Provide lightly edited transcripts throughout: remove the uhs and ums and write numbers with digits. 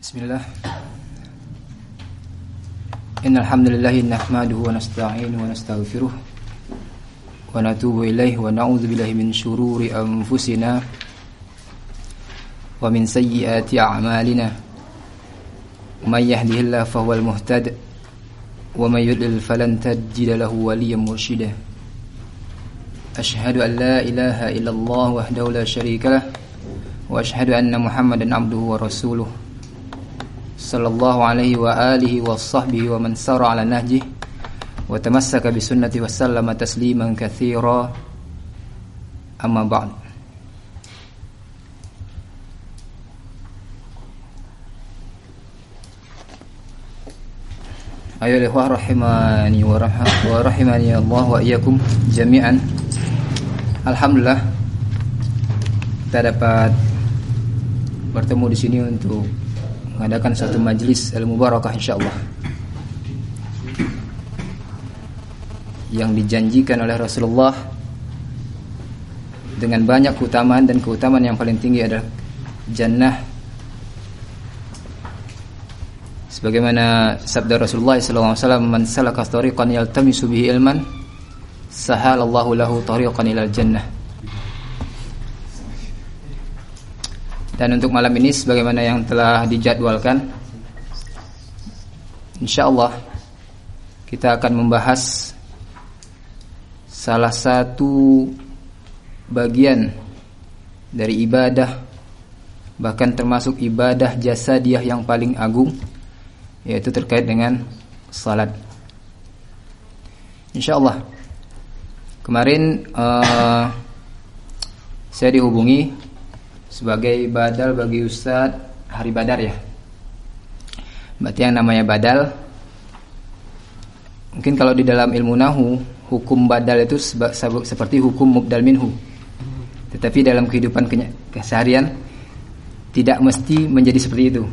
Bismillah. Innal hamdalillah nahmaduhu wa nasta'inuhu wa nastaghfiruh wa natubu ilaihi wa na'udzu billahi min shururi anfusina wa min sayyiati a'malina. May yahdihillahu fahuwal muhtad wa may yudlil falan tajida lahu waliyyan mursyida. Asyhadu an la ilaha illallah wahdahu la syarika lah wa asyhadu anna Muhammadan abduhu wa rasuluh sallallahu alaihi wa alihi wa sahbihi wa man sara ala nahjih wa tamassaka bi sunnati wa sallama tasliman katsira. Amma ba'd. Ayo ikhwah rahimani wa rahimani Allah wa iyyakum jami'an. Alhamdulillah kita dapat bertemu di sini untuk mengadakan satu majelis al-mubarakah insyaallah yang dijanjikan oleh Rasulullah dengan banyak keutamaan, dan keutamaan yang paling tinggi adalah jannah, sebagaimana sabda Rasulullah sallallahu alaihi wasallam, man salaka tariqan yaltamisu bihi ilman sahalallahu lahu tariqan ilal jannah. Dan untuk malam ini sebagaimana yang telah dijadwalkan, insyaallah kita akan membahas salah satu bagian dari ibadah, bahkan termasuk ibadah jasadiyah yang paling agung, yaitu terkait dengan salat. Insyaallah kemarin saya dihubungi sebagai badal bagi Ustadz Hari Badar ya. Berarti yang namanya badal, mungkin kalau di dalam ilmu nahu, hukum badal itu seperti hukum mubdal minhu. Tetapi dalam kehidupan keseharian tidak mesti menjadi seperti itu.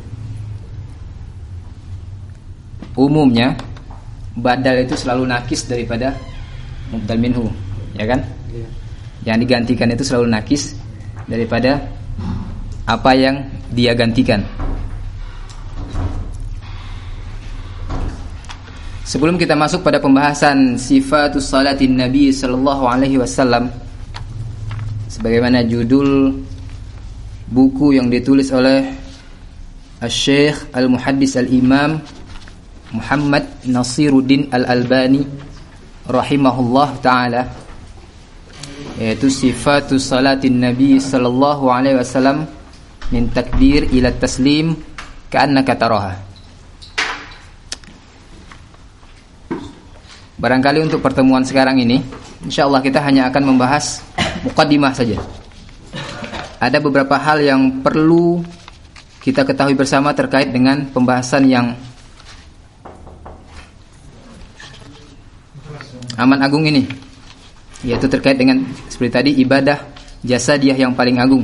Umumnya badal itu selalu nakis daripada mubdal minhu, ya kan? Yang digantikan itu selalu nakis daripada apa yang dia gantikan. Sebelum kita masuk pada pembahasan sifatus salatin Nabi sallallahu alaihi wasallam, sebagaimana judul buku yang ditulis oleh Asy-Syaikh Al-Muhaddis Al-Imam Muhammad Nasiruddin Al-Albani rahimahullah taala, yaitu sifatus salatin Nabi sallallahu alaihi wasallam min takbir ila taslim ka'annaka taraha. Barangkali untuk pertemuan sekarang ini insyaallah kita hanya akan membahas muqaddimah saja. Ada beberapa hal yang perlu kita ketahui bersama terkait dengan pembahasan yang aman agung ini, yaitu terkait dengan seperti tadi ibadah jasadiyah yang paling agung.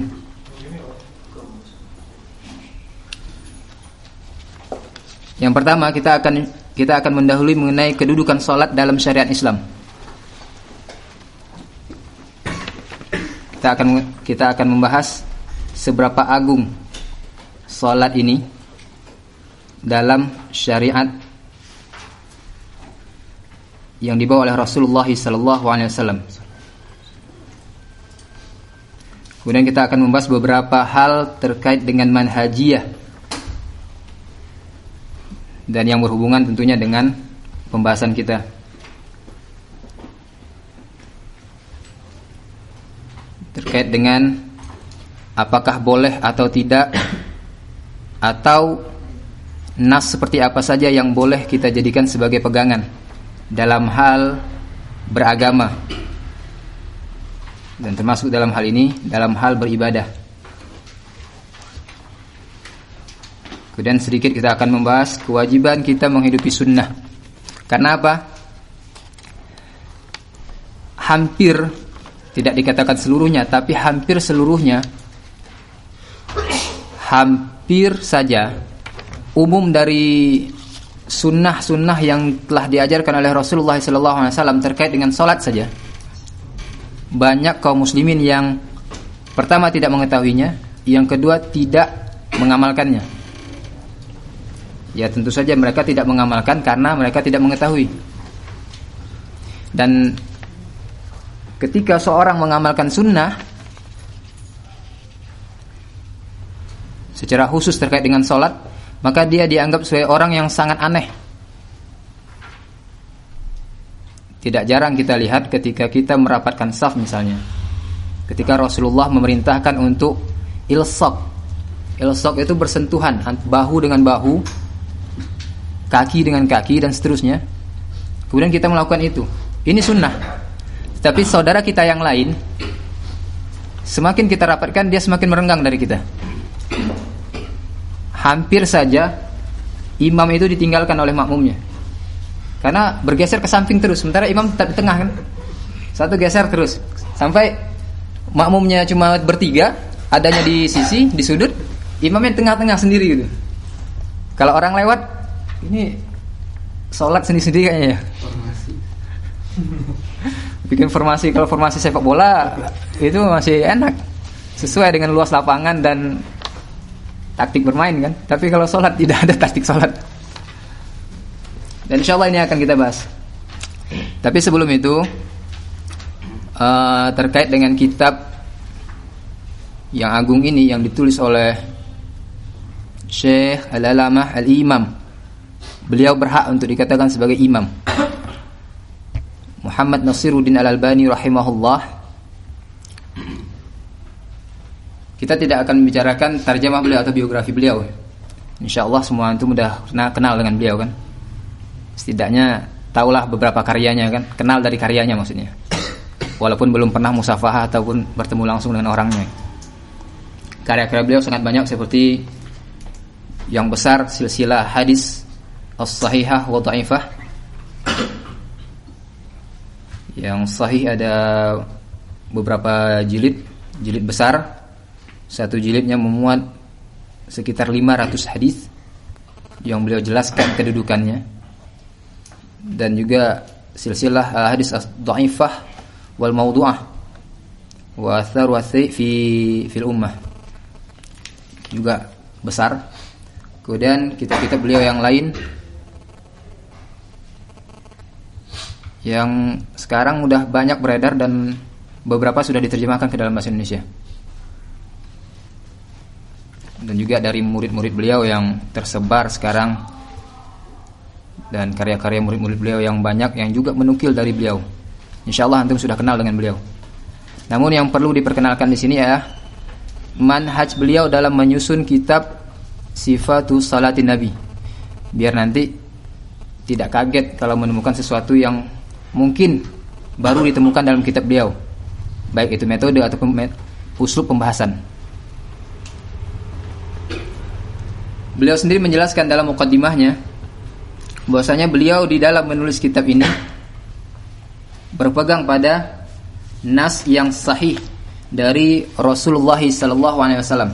Yang pertama kita akan mendahului mengenai kedudukan salat dalam syariat Islam. Kita akan membahas seberapa agung salat ini dalam syariat yang dibawa oleh Rasulullah sallallahu alaihi wasallam. Kemudian kita akan membahas beberapa hal terkait dengan manhajiyah, dan yang berhubungan tentunya dengan pembahasan kita. Terkait dengan apakah boleh atau tidak, atau nas seperti apa saja yang boleh kita jadikan sebagai pegangan dalam hal beragama, dan termasuk dalam hal ini dalam hal beribadah. Kemudian sedikit kita akan membahas kewajiban kita menghidupi sunnah. Karena apa? Hampir, tidak dikatakan seluruhnya, tapi hampir seluruhnya, hampir saja umum dari sunnah-sunnah yang telah diajarkan oleh Rasulullah SAW terkait dengan salat saja, banyak kaum muslimin yang pertama tidak mengetahuinya, yang kedua tidak mengamalkannya. Ya tentu saja mereka tidak mengamalkan karena mereka tidak mengetahui. Dan ketika seorang mengamalkan sunnah secara khusus terkait dengan sholat, maka dia dianggap sebagai orang yang sangat aneh. Tidak jarang kita lihat ketika kita merapatkan saf misalnya, ketika Rasulullah memerintahkan untuk ilsaq. Ilsaq itu bersentuhan bahu dengan bahu, kaki dengan kaki dan seterusnya. Kemudian kita melakukan itu. Ini sunnah. Tapi saudara kita yang lain, semakin kita rapatkan dia semakin merenggang dari kita. Hampir saja imam itu ditinggalkan oleh makmumnya, karena bergeser ke samping terus, sementara imam tetap di tengah kan. Satu geser terus sampai makmumnya cuma bertiga, adanya di sisi, di sudut, imamnya di tengah-tengah sendiri gitu. Kalau orang lewat, ini sholat sendiri-sendiri kayaknya ya. Bikin formasi, kalau formasi sepak bola itu masih enak, sesuai dengan luas lapangan dan taktik bermain kan. Tapi kalau sholat tidak ada taktik sholat. Dan insyaallah ini akan kita bahas. Tapi sebelum itu, terkait dengan kitab yang agung ini yang ditulis oleh Syekh Al-Alamah Al-Imam, beliau berhak untuk dikatakan sebagai imam, Muhammad Nasiruddin Al-Albani rahimahullah. Kita tidak akan membicarakan tarjamah beliau atau biografi beliau. Insyaallah semua antum sudah kenal dengan beliau kan. Setidaknya tahulah beberapa karyanya kan, kenal dari karyanya maksudnya. Walaupun belum pernah musafahah ataupun bertemu langsung dengan orangnya. Karya-karya beliau sangat banyak, seperti yang besar silsilah hadis as-sahihah wa dha'ifah. Yang sahih ada beberapa jilid besar. Satu jilidnya memuat sekitar 500 hadis yang beliau jelaskan kedudukannya. Dan juga silsilah hadis as-dha'ifah wal mawdu'ah wa athar wa fil ummah, juga besar. Kemudian kitab-kitab beliau yang lain yang sekarang udah banyak beredar dan beberapa sudah diterjemahkan ke dalam bahasa Indonesia. Dan juga dari murid-murid beliau yang tersebar sekarang, dan karya-karya murid-murid beliau yang banyak yang juga menukil dari beliau. Insyaallah antum sudah kenal dengan beliau. Namun yang perlu diperkenalkan di sini adalah manhaj beliau dalam menyusun kitab Sifatus Salatin Nabi, biar nanti tidak kaget kalau menemukan sesuatu yang mungkin baru ditemukan dalam kitab beliau, baik itu metode ataupun uslub pembahasan. Beliau sendiri menjelaskan dalam muqaddimahnya bahwasanya beliau di dalam menulis kitab ini berpegang pada nas yang sahih dari Rasulullah SAW,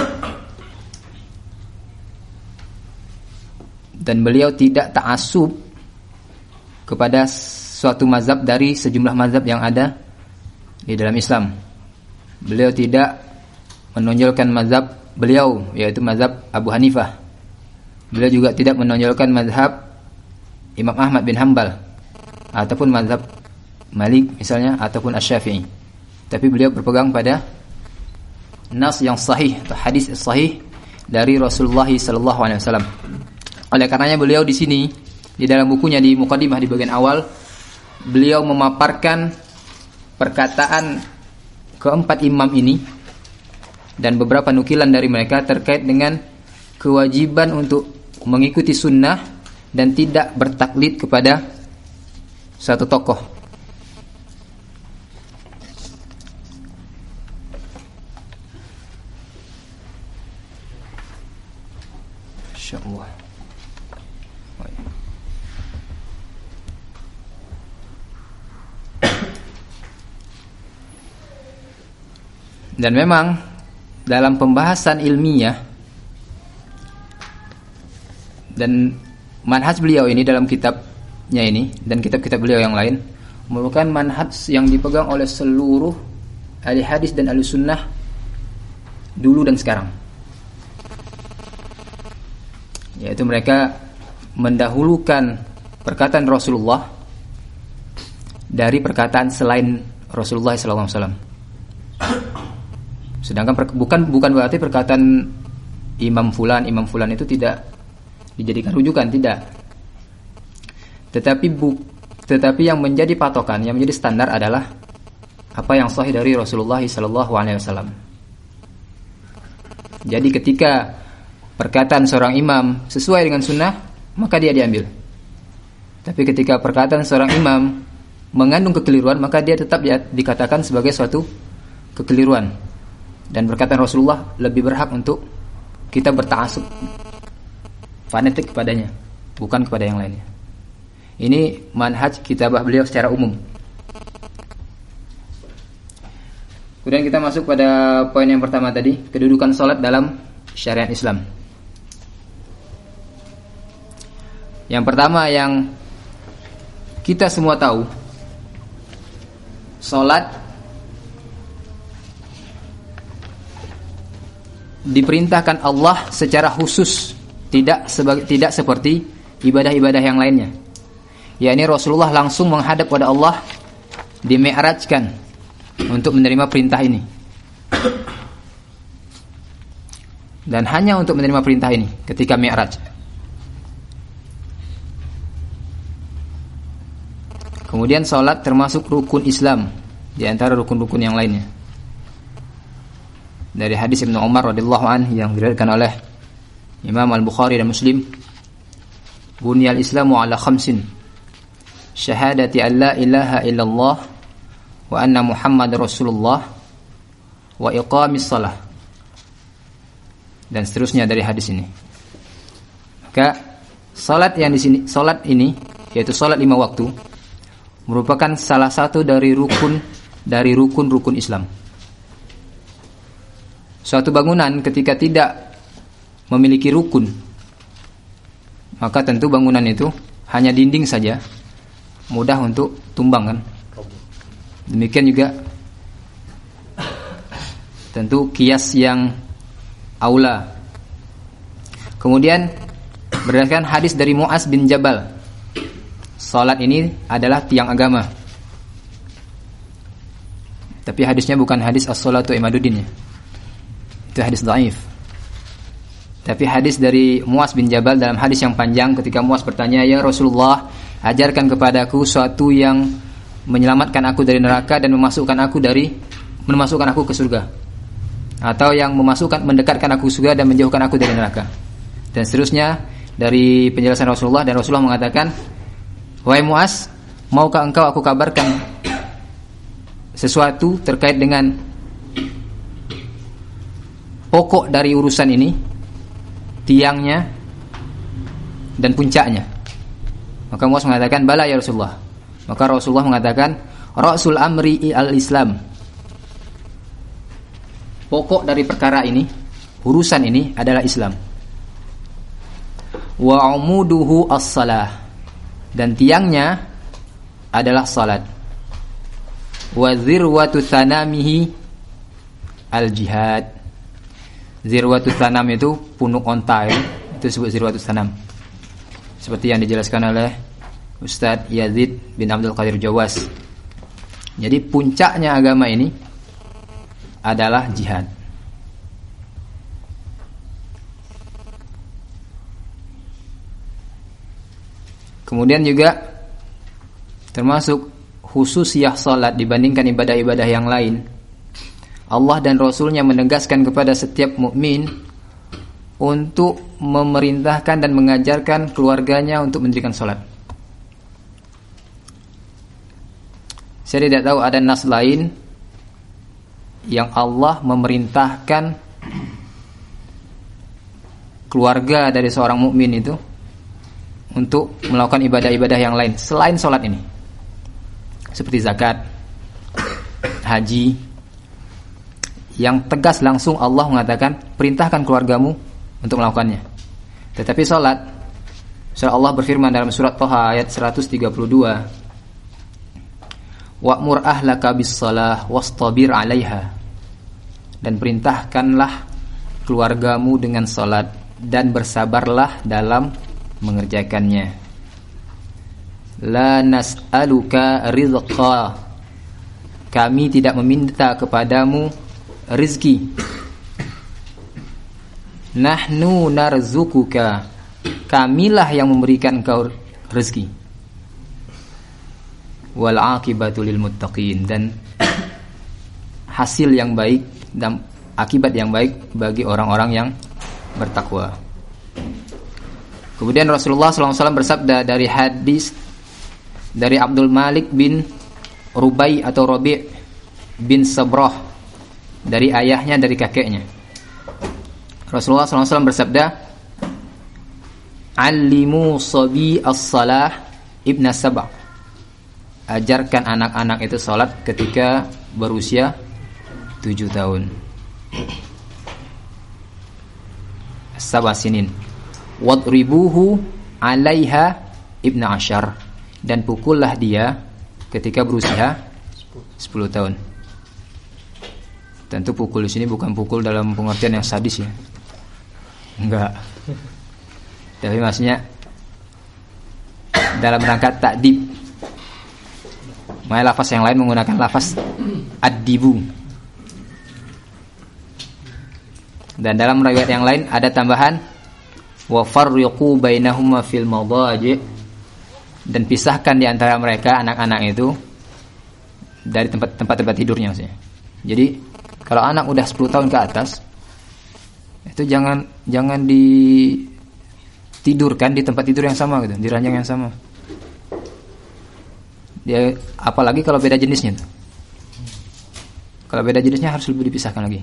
dan beliau tidak ta'assub kepada suatu mazhab dari sejumlah mazhab yang ada di dalam Islam. Beliau tidak menonjolkan mazhab beliau, yaitu mazhab Abu Hanifah. Beliau juga tidak menonjolkan mazhab Imam Ahmad bin Hanbal ataupun mazhab Malik misalnya ataupun Asy-Syafi'i. Tapi beliau berpegang pada nas yang sahih atau hadis sahih dari Rasulullah SAW. Oleh karenanya beliau di sini di dalam bukunya di muqaddimah di bagian awal, beliau memaparkan perkataan keempat imam ini dan beberapa nukilan dari mereka terkait dengan kewajiban untuk mengikuti sunnah dan tidak bertaklid kepada satu tokoh. Insyaallah. Dan memang dalam pembahasan ilmiah dan manhaj beliau ini dalam kitabnya ini dan kitab-kitab beliau yang lain merupakan manhaj yang dipegang oleh seluruh ahli hadis dan ahli sunnah dulu dan sekarang. yaitu mereka mendahulukan perkataan Rasulullah dari perkataan selain Rasulullah SAW. Sedangkan bukan berarti perkataan Imam Fulan itu tidak dijadikan rujukan, tidak. Tetapi yang menjadi patokan, yang menjadi standar adalah apa yang sahih dari Rasulullah SAW. Jadi ketika perkataan seorang imam sesuai dengan sunnah, maka dia diambil. Tapi ketika perkataan seorang imam mengandung kekeliruan, maka dia tetap dikatakan sebagai suatu kekeliruan. Dan perkataan Rasulullah lebih berhak untuk kita berta'assub fanatik kepadanya, bukan kepada yang lainnya. Ini manhaj kitabah beliau secara umum. Kemudian kita masuk pada poin yang pertama tadi, kedudukan salat dalam syariat Islam. Yang pertama yang kita semua tahu, salat diperintahkan Allah secara khusus, tidak seperti ibadah-ibadah yang lainnya. Yakni Rasulullah langsung menghadap pada Allah, di-mi'rajkan untuk menerima perintah ini. Dan hanya untuk menerima perintah ini ketika mi'raj. Kemudian salat termasuk rukun Islam di antara rukun-rukun yang lainnya. Dari hadis Ibnu Umar radhiyallahu anhu yang diriwayatkan oleh Imam Al-Bukhari dan Muslim, "Bunyal Islamu ala khamsin. Syahadati an la ilaha illallah wa anna Muhammad Rasulullah wa iqamis shalah." Dan seterusnya dari hadis ini. Maka salat yang di sini, salat ini yaitu salat 5 waktu, merupakan salah satu dari rukun Islam. Suatu bangunan ketika tidak memiliki rukun, maka tentu bangunan itu hanya dinding saja, mudah untuk tumbang kan. Demikian juga tentu kias yang aula. Kemudian berdasarkan hadis dari Mu'az bin Jabal, salat ini adalah tiang agama. Tapi hadisnya bukan hadis as-salatu imaduddin ya. Itu hadis dhaif. Tapi hadis dari Mu'az bin Jabal dalam hadis yang panjang, ketika Mu'az bertanya, "Ya Rasulullah, ajarkan kepadaku suatu yang menyelamatkan aku dari neraka dan memasukkan aku ke surga, atau yang mendekatkan aku ke surga dan menjauhkan aku dari neraka." Dan seterusnya dari penjelasan Rasulullah, dan Rasulullah mengatakan, "Wahai Mu'az, maukah engkau aku kabarkan sesuatu terkait dengan pokok dari urusan ini, tiangnya dan puncaknya?" Maka Mu'az mengatakan, "Bala ya Rasulullah." Maka Rasulullah mengatakan, "Ra'sul amri al-Islam." Pokok dari perkara ini, urusan ini adalah Islam. Wa umuduhu as-salah. Dan tiangnya adalah salat. Wa zirwatu thanamihi al-jihad. Zirwatu thanam itu punuk onta ya. Itu disebut zirwatu thanam. Seperti yang dijelaskan oleh Ustaz Yazid bin Abdul Qadir Jawas. Jadi puncaknya agama ini adalah jihad. Kemudian juga termasuk khususiyah salat dibandingkan ibadah-ibadah yang lain, Allah dan Rasulnya menegaskan kepada setiap mukmin untuk memerintahkan dan mengajarkan keluarganya untuk mendirikan salat. Saya tidak tahu ada nas lain yang Allah memerintahkan keluarga dari seorang mukmin itu untuk melakukan ibadah-ibadah yang lain selain salat ini, seperti zakat, haji, yang tegas langsung Allah mengatakan perintahkan keluargamu untuk melakukannya. Tetapi salat, Allah berfirman dalam surat Thaha ayat 132, "Wa'mur ahlaka bis-shalah wastabir 'alaiha." Dan perintahkanlah keluargamu dengan salat dan bersabarlah dalam mengerjakannya. La nas'aluka rizqa, kami tidak meminta kepadamu rizki. Nahnu narzukuka, kamilah yang memberikan kau rezeki. Wal aqibatu lil muttaqin, dan hasil yang baik dan akibat yang baik bagi orang-orang yang bertakwa. Kemudian Rasulullah SAW bersabda dari hadis dari Abdul Malik bin Rubai atau Rabi' bin Sabrah, dari ayahnya dari kakeknya. Rasulullah SAW bersabda, "Allimu sabi as-salah ibna sab'a." Ajarkan anak-anak itu salat ketika berusia 7 tahun. Sab'a sinin. Wadribuhu 'alaiha ibna asyar, dan pukullah dia ketika berusia 10 tahun. Tentu pukul di sini bukan pukul dalam pengertian yang sadis ya. Enggak. Tapi maksudnya dalam rangka ta'dib. Makanya lafaz yang lain menggunakan lafaz ad-dibu. Dan dalam riwayat yang lain ada tambahan wa farriqu bainahuma fil madaji', dan pisahkan di antara mereka anak-anak itu dari tempat tidurnya maksudnya. Jadi kalau anak udah 10 tahun ke atas itu jangan ditidurkan di tempat tidur yang sama gitu, di ranjang yang sama. Dia apalagi kalau beda jenisnya. Kalau beda jenisnya harus lebih dipisahkan lagi.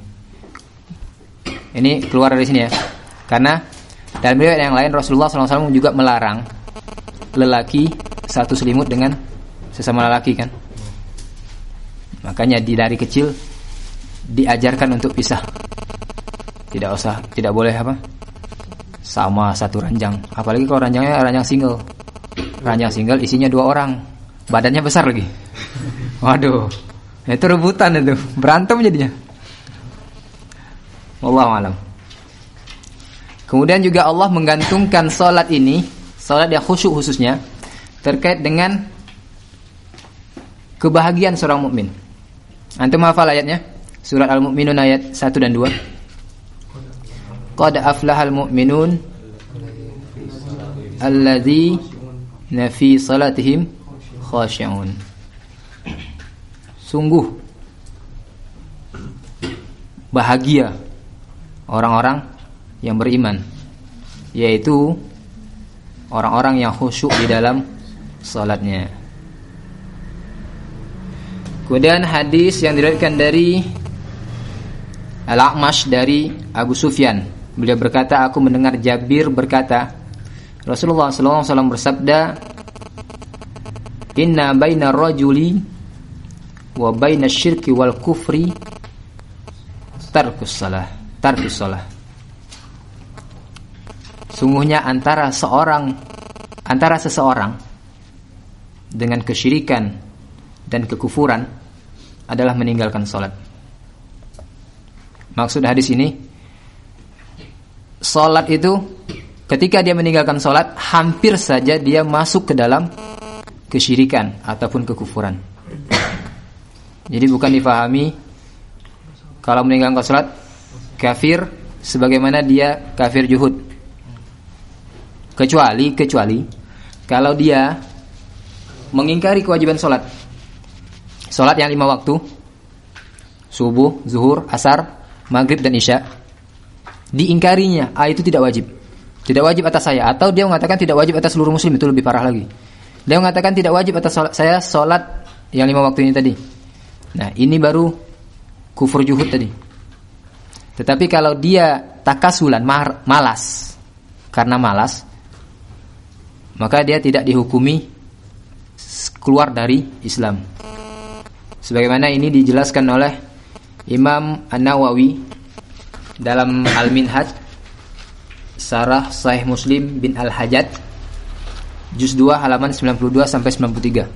Ini keluar dari sini ya. Karena dalam riwayat yang lain Rasulullah SAW juga melarang lelaki satu selimut dengan sesama lelaki kan. Makanya dari kecil diajarkan untuk pisah. Tidak boleh sama satu ranjang. Apalagi kalau ranjangnya ranjang single. Ranjang single isinya 2 orang. Badannya besar lagi. Waduh. Itu rebutan itu. Berantem jadinya. Wallahu a'lam. Kemudian juga Allah menggantungkan salat ini, salat yang khusyuk khususnya, terkait dengan kebahagiaan seorang mukmin. Antum hafal ayatnya? Surat Al-Mu'minun ayat 1 dan 2. Qad aflahal mu'minun alladzina fi salatihim khashi'un. Sungguh bahagia orang-orang yang beriman, yaitu orang-orang yang khusyuk di dalam salatnya. Kemudian hadis yang diriwayatkan dari Al-A'mash dari Abu Sufyan, beliau berkata, aku mendengar Jabir berkata, Rasulullah SAW bersabda, inna baina rajuli wa baina syirki wal kufri tarkus salah. Sungguhnya antara seseorang dengan kesyirikan dan kekufuran adalah meninggalkan salat. Maksud hadis ini, salat itu ketika dia meninggalkan salat, hampir saja dia masuk ke dalam kesyirikan ataupun kekufuran. Jadi bukan difahami kalau meninggalkan salat kafir sebagaimana dia kafir juhud. Kecuali kalau dia mengingkari kewajiban salat. Salat yang 5 waktu, subuh, zuhur, asar, maghrib dan isya, diingkarinya, itu tidak wajib. Tidak wajib atas saya. Atau dia mengatakan tidak wajib atas seluruh muslim, itu lebih parah lagi. Dia mengatakan tidak wajib atas saya salat yang 5 waktu ini tadi. Nah, ini baru kufur juhud tadi. Tetapi kalau dia takasulan, malas, karena malas, maka dia tidak dihukumi keluar dari Islam. Sebagaimana ini dijelaskan oleh Imam An-Nawawi dalam Al-Minhaj Syarah Sahih Muslim bin Al-Hajjaj juz 2 halaman 92 sampai 93.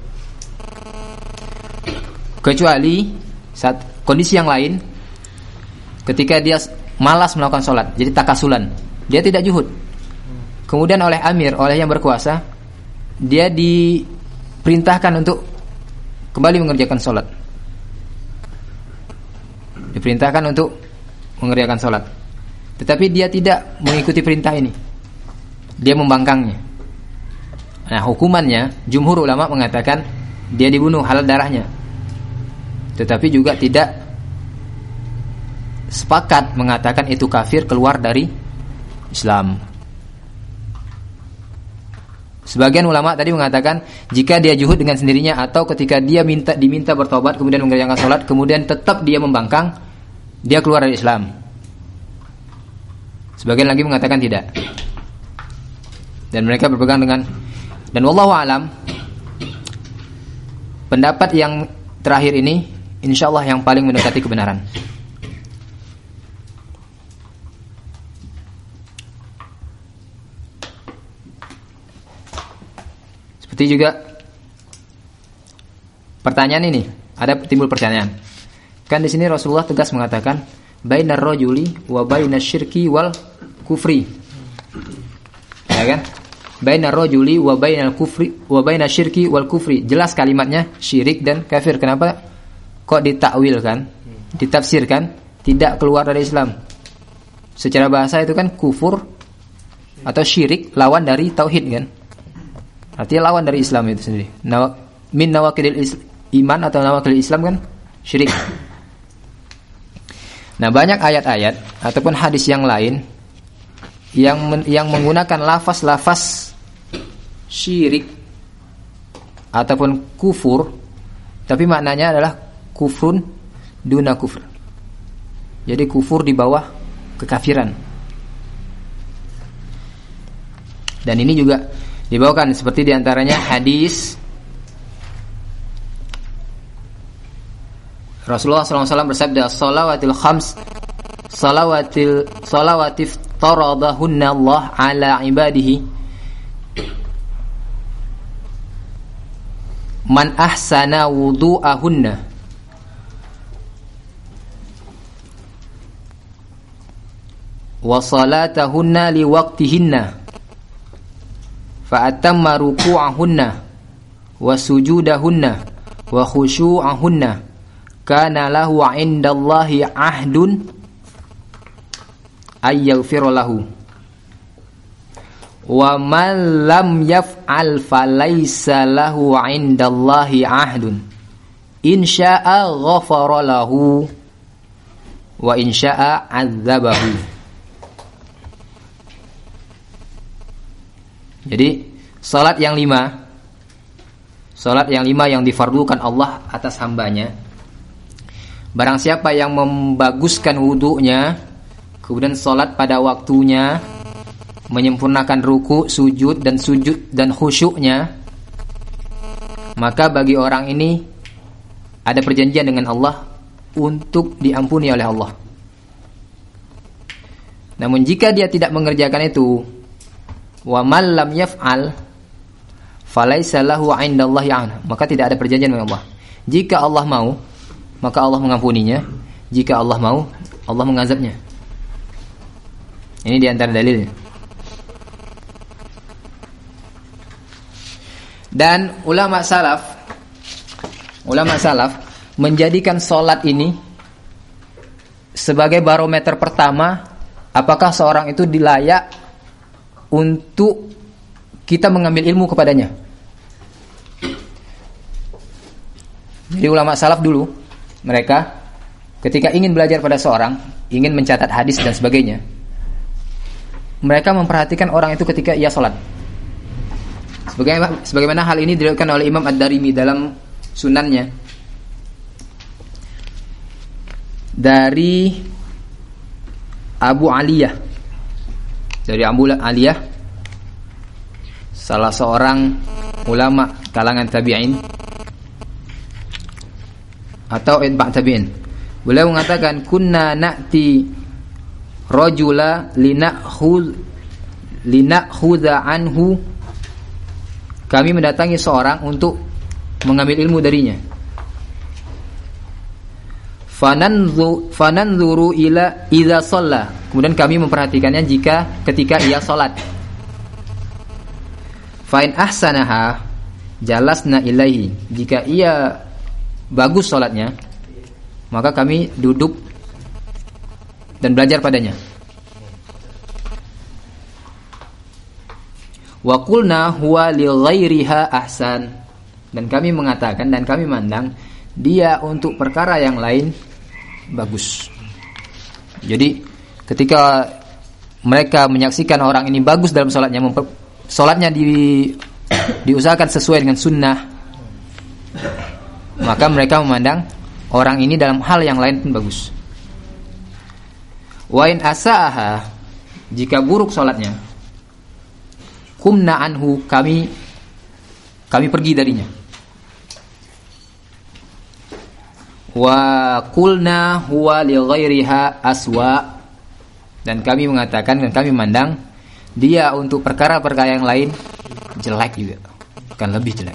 Kecuali saat kondisi yang lain, ketika dia malas melakukan sholat, jadi takasulan, dia tidak juhud. Kemudian oleh amir, oleh yang berkuasa, dia diperintahkan untuk kembali mengerjakan sholat. Diperintahkan untuk mengerjakan sholat. Tetapi dia tidak mengikuti perintah ini. Dia membangkangnya. Nah, hukumannya, jumhur ulama mengatakan dia dibunuh, halal darahnya. Tetapi juga tidak sepakat mengatakan itu kafir, keluar dari Islam. Sebagian ulama tadi mengatakan jika dia juhud dengan sendirinya atau ketika dia diminta bertobat kemudian mengerjakan sholat kemudian tetap dia membangkang, dia keluar dari Islam. Sebagian lagi mengatakan tidak. Dan mereka berpegang dengan, dan wallahu alam, pendapat yang terakhir ini insyaallah yang paling mendekati kebenaran. Seperti juga pertanyaan ini, ada timbul pertanyaan. Kan di sini Rasulullah tegas mengatakan bainar rajuli wa bainas syirki wal kufri. Ya kan? Bainar rajuli wa bainal kufri wa bainas syirki wal kufri. Jelas kalimatnya syirik dan kafir. Kenapa kok ditakwilkan, ditafsirkan tidak keluar dari Islam? Secara bahasa itu kan kufur atau syirik lawan dari tauhid kan? Artinya lawan dari Islam itu sendiri. Min nawaqidil iman atau nawaqidil Islam kan syirik. Nah, banyak ayat-ayat ataupun hadis yang lain yang menggunakan lafaz-lafaz syirik ataupun kufur, tapi maknanya adalah kufrun duna kufur. Jadi kufur di bawah kekafiran. Dan ini juga dibawakan seperti diantaranya hadis Rasulullah SAW bersabda, salawatil khams salawatif taradahunna Allah ala ibadihi man ahsana wudu'ahunna wa salatahunna liwaqtihinna fa'atamma ruku'ahunna wa sujudahunna wa khusyu'ahunna kana lahu 'indallahi 'ahdun ayyaghfira lahu wa man lam yaf'al falaysa lahu 'indallahi 'ahdun in syaa'a ghafara lahu wa in syaa'a 'adzabahu. Jadi salat yang 5 yang difardukan Allah atas hambanya, barang siapa yang membaguskan wudunya, kemudian salat pada waktunya, menyempurnakan ruku, sujud dan khusyuknya, maka bagi orang ini ada perjanjian dengan Allah untuk diampuni oleh Allah. Namun jika dia tidak mengerjakan itu, wa man lam yaf'al falaisa lahu 'indallahi 'ahd, maka tidak ada perjanjian dengan Allah. Jika Allah mau, maka Allah mengampuninya. Jika Allah mau, Allah mengazabnya. Ini di antara dalilnya. Dan ulama salaf menjadikan salat ini sebagai barometer pertama apakah seorang itu dilayak untuk kita mengambil ilmu kepadanya. Jadi ulama salaf dulu, mereka ketika ingin belajar pada seorang, ingin mencatat hadis dan sebagainya, mereka memperhatikan orang itu ketika ia sholat. Sebagaimana hal ini diriwayatkan oleh Imam Ad-Darimi dalam sunannya dari Abu Aliyah, salah seorang ulama kalangan tabi'in atau itba' tabi'in. Beliau mengatakan, kunna na'ti rajula linakhudha anhu, kami mendatangi seorang untuk mengambil ilmu darinya. Fananzuru ila idza shalla, kemudian kami memperhatikannya ketika ia sholat. Fa'in ahsanaha jalasna ilaihi, jika ia bagus sholatnya, maka kami duduk dan belajar padanya. Wa qulna huwa li ghairiha ahsan, dan kami mengatakan dan kami mandang dia untuk perkara yang lain bagus. Jadi ketika mereka menyaksikan orang ini bagus dalam sholatnya, sholatnya diusahakan sesuai dengan sunnah, maka mereka memandang orang ini dalam hal yang lain pun bagus. Wa in asaaha, jika buruk sholatnya, kumna anhu, kami pergi darinya. Wa qulna huwa li ghairiha aswa, dan kami mengatakan dan kami memandang dia untuk perkara-perkara yang lain jelek juga, bukan lebih jelek.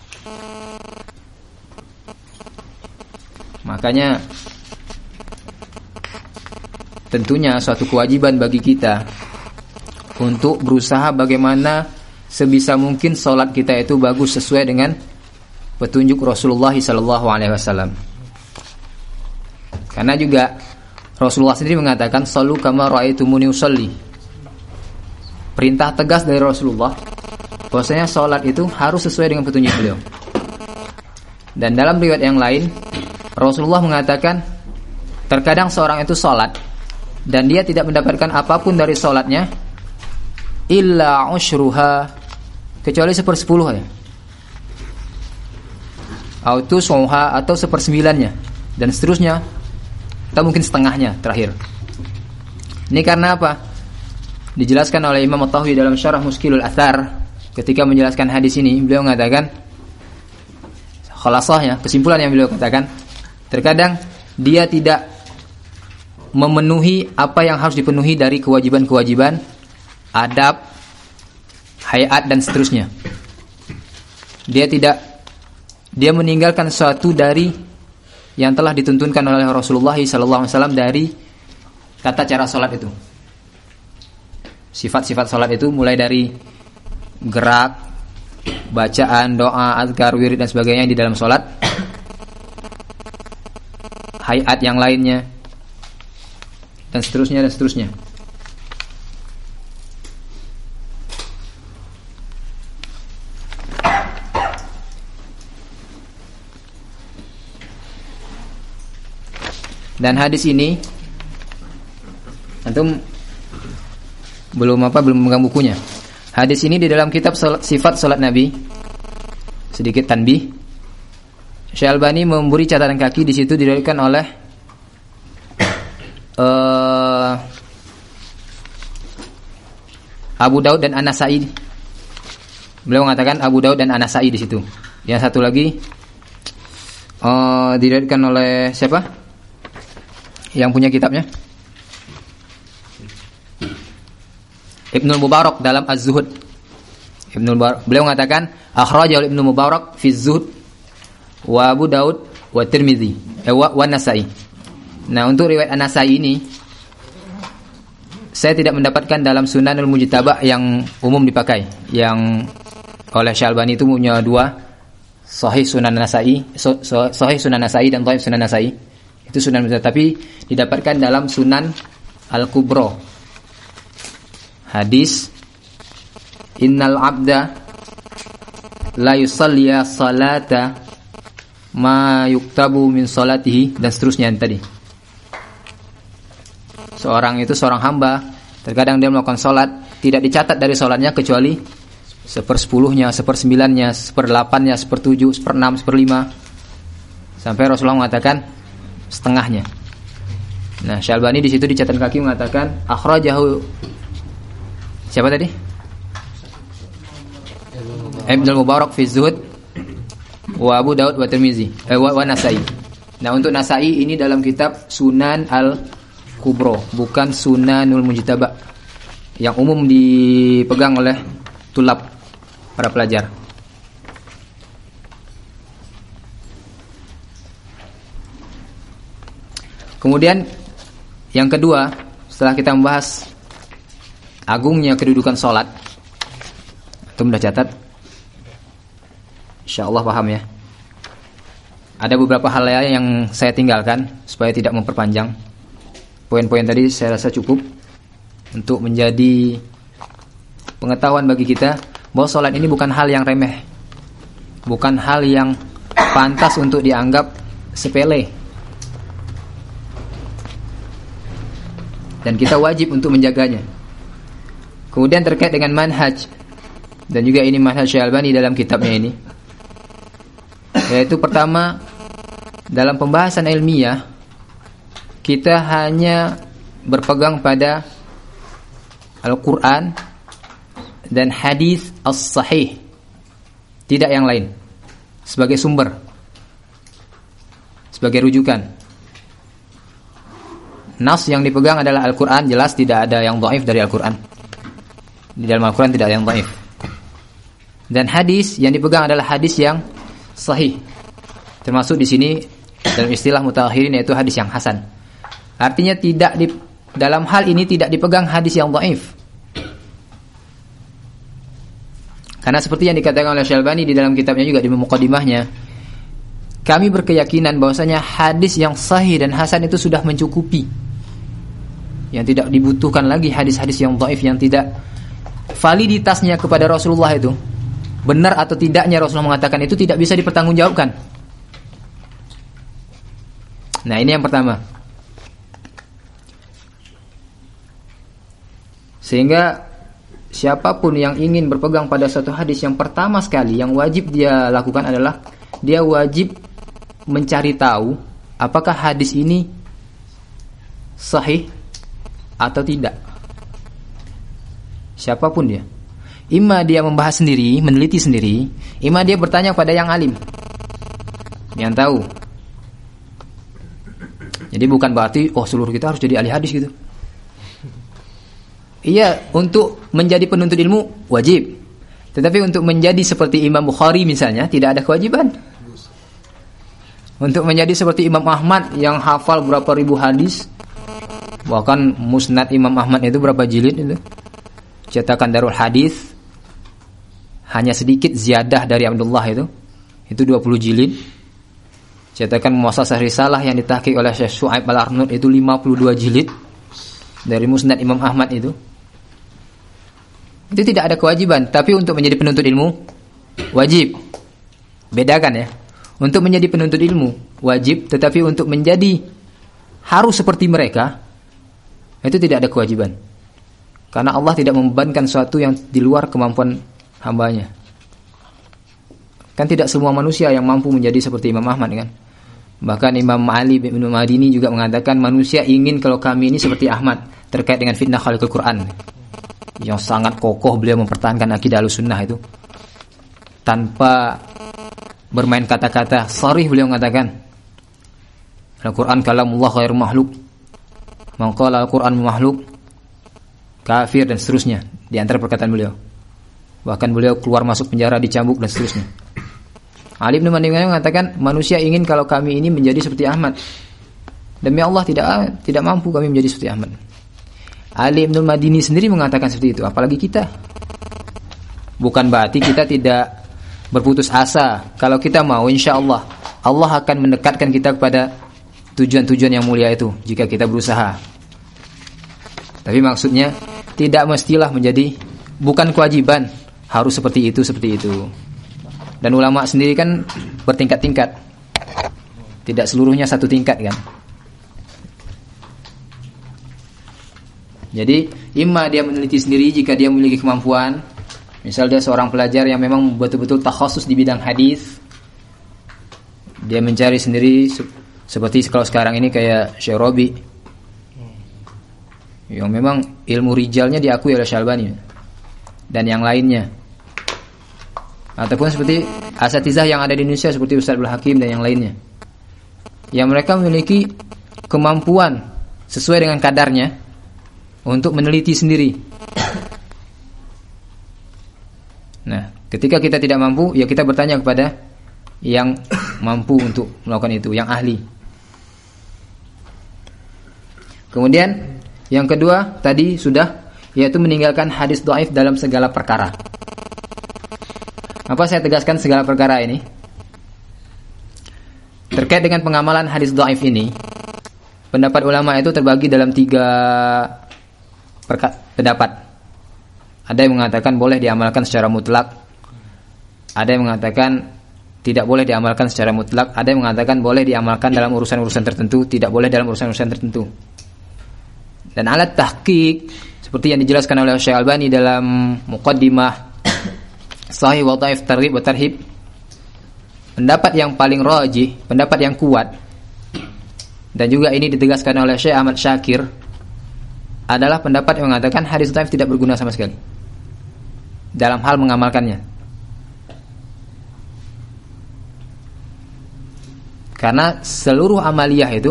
Makanya tentunya suatu kewajiban bagi kita untuk berusaha bagaimana sebisa mungkin sholat kita itu bagus sesuai dengan petunjuk Rasulullah SAW. Karena juga Rasulullah sendiri mengatakan shallu kama ra'aitumuni usolli. Perintah tegas dari Rasulullah bahwasanya sholat itu harus sesuai dengan petunjuk beliau. Dan dalam riwayat yang lain Rasulullah mengatakan terkadang seorang itu sholat dan dia tidak mendapatkan apapun dari sholatnya illa ushruha, kecuali 1/10 ya, atau suha, atau 1/9, dan seterusnya, atau mungkin setengahnya terakhir. Ini karena apa? Dijelaskan oleh Imam At-Tahawi dalam Syarah Muskilul Athar. Ketika menjelaskan hadis ini, beliau mengatakan khulasahnya, kesimpulan yang beliau katakan, terkadang dia tidak memenuhi apa yang harus dipenuhi dari kewajiban-kewajiban, adab, hayat, dan seterusnya. Dia meninggalkan sesuatu dari yang telah dituntunkan oleh Rasulullah SAW dari tata cara sholat itu. Sifat-sifat sholat itu mulai dari gerak, bacaan, doa, azkar, wirid, dan sebagainya di dalam sholat, hayat yang lainnya, dan seterusnya dan seterusnya. Dan hadis ini antum belum memegang bukunya. Hadis ini di dalam kitab sifat salat Nabi, sedikit tanbih, Syekh Albani memberi catatan kaki. Di situ diriwayatkan oleh Abu Daud dan An-Nasa'i. Beliau mengatakan Abu Daud dan An-Nasa'i di situ. Yang satu lagi diriwayatkan oleh siapa? Yang punya kitabnya? Ibnul Mubarak dalam Az-Zuhud. Beliau mengatakan akhrajahu Ibnu Mubarak fi Az-Zuhud wa Abu Daud wa Tirmizi wa An-Nasa'i. Nah, untuk riwayat An-Nasa'i ini saya tidak mendapatkan dalam Sunanul Mujtaba yang umum dipakai, yang oleh Syalbani itu punya dua, Sahih Sunan Nasa'i, Sahih Sunan Nasa'i dan Dhaif Sunan Nasa'i. Itu Sunan Mujtaba, tapi didapatkan dalam Sunan Al-Kubra. Hadis innal abda la yusalli salata ma yuktabu min salatihi, dan seterusnya tadi. Seorang hamba terkadang dia melakukan salat tidak dicatat dari salatnya kecuali 1/10-nya, 1/9-nya, 1/8-nya, 1/7, 1/6, 1/5, sampai Rasulullah mengatakan setengahnya. Nah, Syalbani di situ di catatan kaki mengatakan akhrajahu siapa tadi? Ibnul Mubarak fi Zuhud wa Abu Daud wa Tirmizi wa Nasa'i. Nah, untuk Nasa'i ini dalam kitab Sunan Al-Kubra, bukan Sunanul Mujtaba yang umum dipegang oleh tulab, para pelajar. Kemudian yang kedua, setelah kita membahas agungnya kedudukan sholat, antum sudah catat? Insyaallah paham ya. Ada beberapa hal yang saya tinggalkan supaya tidak memperpanjang. Poin-poin tadi saya rasa cukup untuk menjadi pengetahuan bagi kita bahwa sholat ini bukan hal yang remeh, bukan hal yang pantas untuk dianggap sepele, dan kita wajib untuk menjaganya. Kemudian terkait dengan manhaj, dan juga ini manhaj Syalbani dalam kitabnya ini, yaitu pertama, dalam pembahasan ilmiah kita hanya berpegang pada Al-Quran dan hadis as-sahih, tidak yang lain, sebagai sumber, sebagai rujukan. Nas yang dipegang adalah Al-Quran, jelas tidak ada yang dhaif dari Al-Quran. Di dalam Al-Quran tidak ada yang dhaif. Dan hadis yang dipegang adalah hadis yang sahih, termasuk di sini dalam istilah mutaakhirin yaitu hadis yang hasan. Artinya dalam hal ini tidak dipegang hadis yang dhaif. Karena seperti yang dikatakan oleh Syalbani di dalam kitabnya juga di muqaddimahnya, kami berkeyakinan bahwasanya hadis yang sahih dan hasan itu sudah mencukupi. Yang tidak dibutuhkan lagi hadis-hadis yang dhaif, yang tidak validitasnya kepada Rasulullah itu, benar atau tidaknya Rasulullah mengatakan itu tidak bisa dipertanggungjawabkan. Nah, ini yang pertama. Sehingga siapapun yang ingin berpegang pada satu hadis, yang pertama sekali yang wajib dia lakukan adalah dia wajib mencari tahu apakah hadis ini sahih atau tidak. Siapapun dia, imma dia membahas sendiri, meneliti sendiri, imma dia bertanya kepada yang alim, yang tahu. Jadi bukan berarti seluruh kita harus jadi ahli hadis gitu. Iya, untuk menjadi penuntut ilmu wajib. Tetapi untuk menjadi seperti Imam Bukhari misalnya tidak ada kewajiban. Untuk menjadi seperti Imam Ahmad yang hafal berapa ribu hadis, bahkan Musnad Imam Ahmad itu berapa jilid itu, cetakan Darul Hadis, hanya sedikit ziyadah dari Abdullah itu 20 jilid. Cetakan Muassasah Risalah yang ditahqiq oleh Syekh Syu'aib Al-Arnaud itu 52 jilid dari Musnad Imam Ahmad itu tidak ada kewajiban. Tapi untuk menjadi penuntut ilmu wajib. Bedakan ya. Untuk menjadi penuntut ilmu wajib, tetapi untuk menjadi harus seperti mereka itu tidak ada kewajiban. Karena Allah tidak membebankan sesuatu yang di luar kemampuan hambanya. Kan tidak semua manusia yang mampu menjadi seperti Imam Ahmad kan. Bahkan Imam Ali bin Madini juga mengatakan manusia ingin kalau kami ini seperti Ahmad terkait dengan fitnah khalqul Quran, yang sangat kokoh beliau mempertahankan akidah Ahlussunnah itu tanpa bermain kata-kata. Sharih beliau mengatakan Al-Quran kalamullah ghairu makhluk, man qala Al-Quran makhluk kafir, dan seterusnya di antara perkataan beliau. Bahkan beliau keluar masuk penjara, dicambuk dan seterusnya. Ali bin Madini mengatakan manusia ingin kalau kami ini menjadi seperti Ahmad. Demi Allah tidak mampu kami menjadi seperti Ahmad. Ali bin Madini sendiri mengatakan seperti itu, apalagi kita. Bukan berarti kita tidak berputus asa. Kalau kita mau, insya Allah Allah akan mendekatkan kita kepada tujuan-tujuan yang mulia itu jika kita berusaha. Tapi maksudnya tidak mestilah menjadi, bukan kewajiban harus seperti itu. Dan ulama sendiri kan bertingkat-tingkat, tidak seluruhnya satu tingkat kan. Jadi imma dia meneliti sendiri jika dia memiliki kemampuan. Misal dia seorang pelajar yang memang betul-betul takhasus di bidang hadis, dia mencari sendiri, seperti kalau sekarang ini kayak Syekh Robi, yang memang ilmu rijalnya diakui oleh Syalbani dan yang lainnya. Ataupun seperti asatizah yang ada di Indonesia seperti Ustaz Abdul Hakim dan yang lainnya, yang mereka memiliki kemampuan sesuai dengan kadarnya untuk meneliti sendiri. Nah, ketika kita tidak mampu, ya kita bertanya kepada yang mampu untuk melakukan itu, yang ahli. Kemudian Yang kedua tadi sudah, yaitu meninggalkan hadis dhaif dalam segala perkara. Apa saya tegaskan segala perkara ini? Terkait dengan pengamalan hadis dhaif ini, pendapat ulama itu terbagi dalam 3 pendapat. Ada yang mengatakan boleh diamalkan secara mutlak, ada yang mengatakan tidak boleh diamalkan secara mutlak, ada yang mengatakan boleh diamalkan dalam urusan-urusan tertentu, tidak boleh dalam urusan-urusan tertentu. Dan alat tahqiq seperti yang dijelaskan oleh Syekh Albani dalam Muqaddimah Sahih wa Dhaif Targhib wa Tarhib, pendapat yang paling rajih, pendapat yang kuat, dan juga ini ditegaskan oleh Syekh Ahmad Syakir, adalah pendapat yang mengatakan hadis dhaif tidak berguna sama sekali dalam hal mengamalkannya. Karena seluruh amaliyah itu,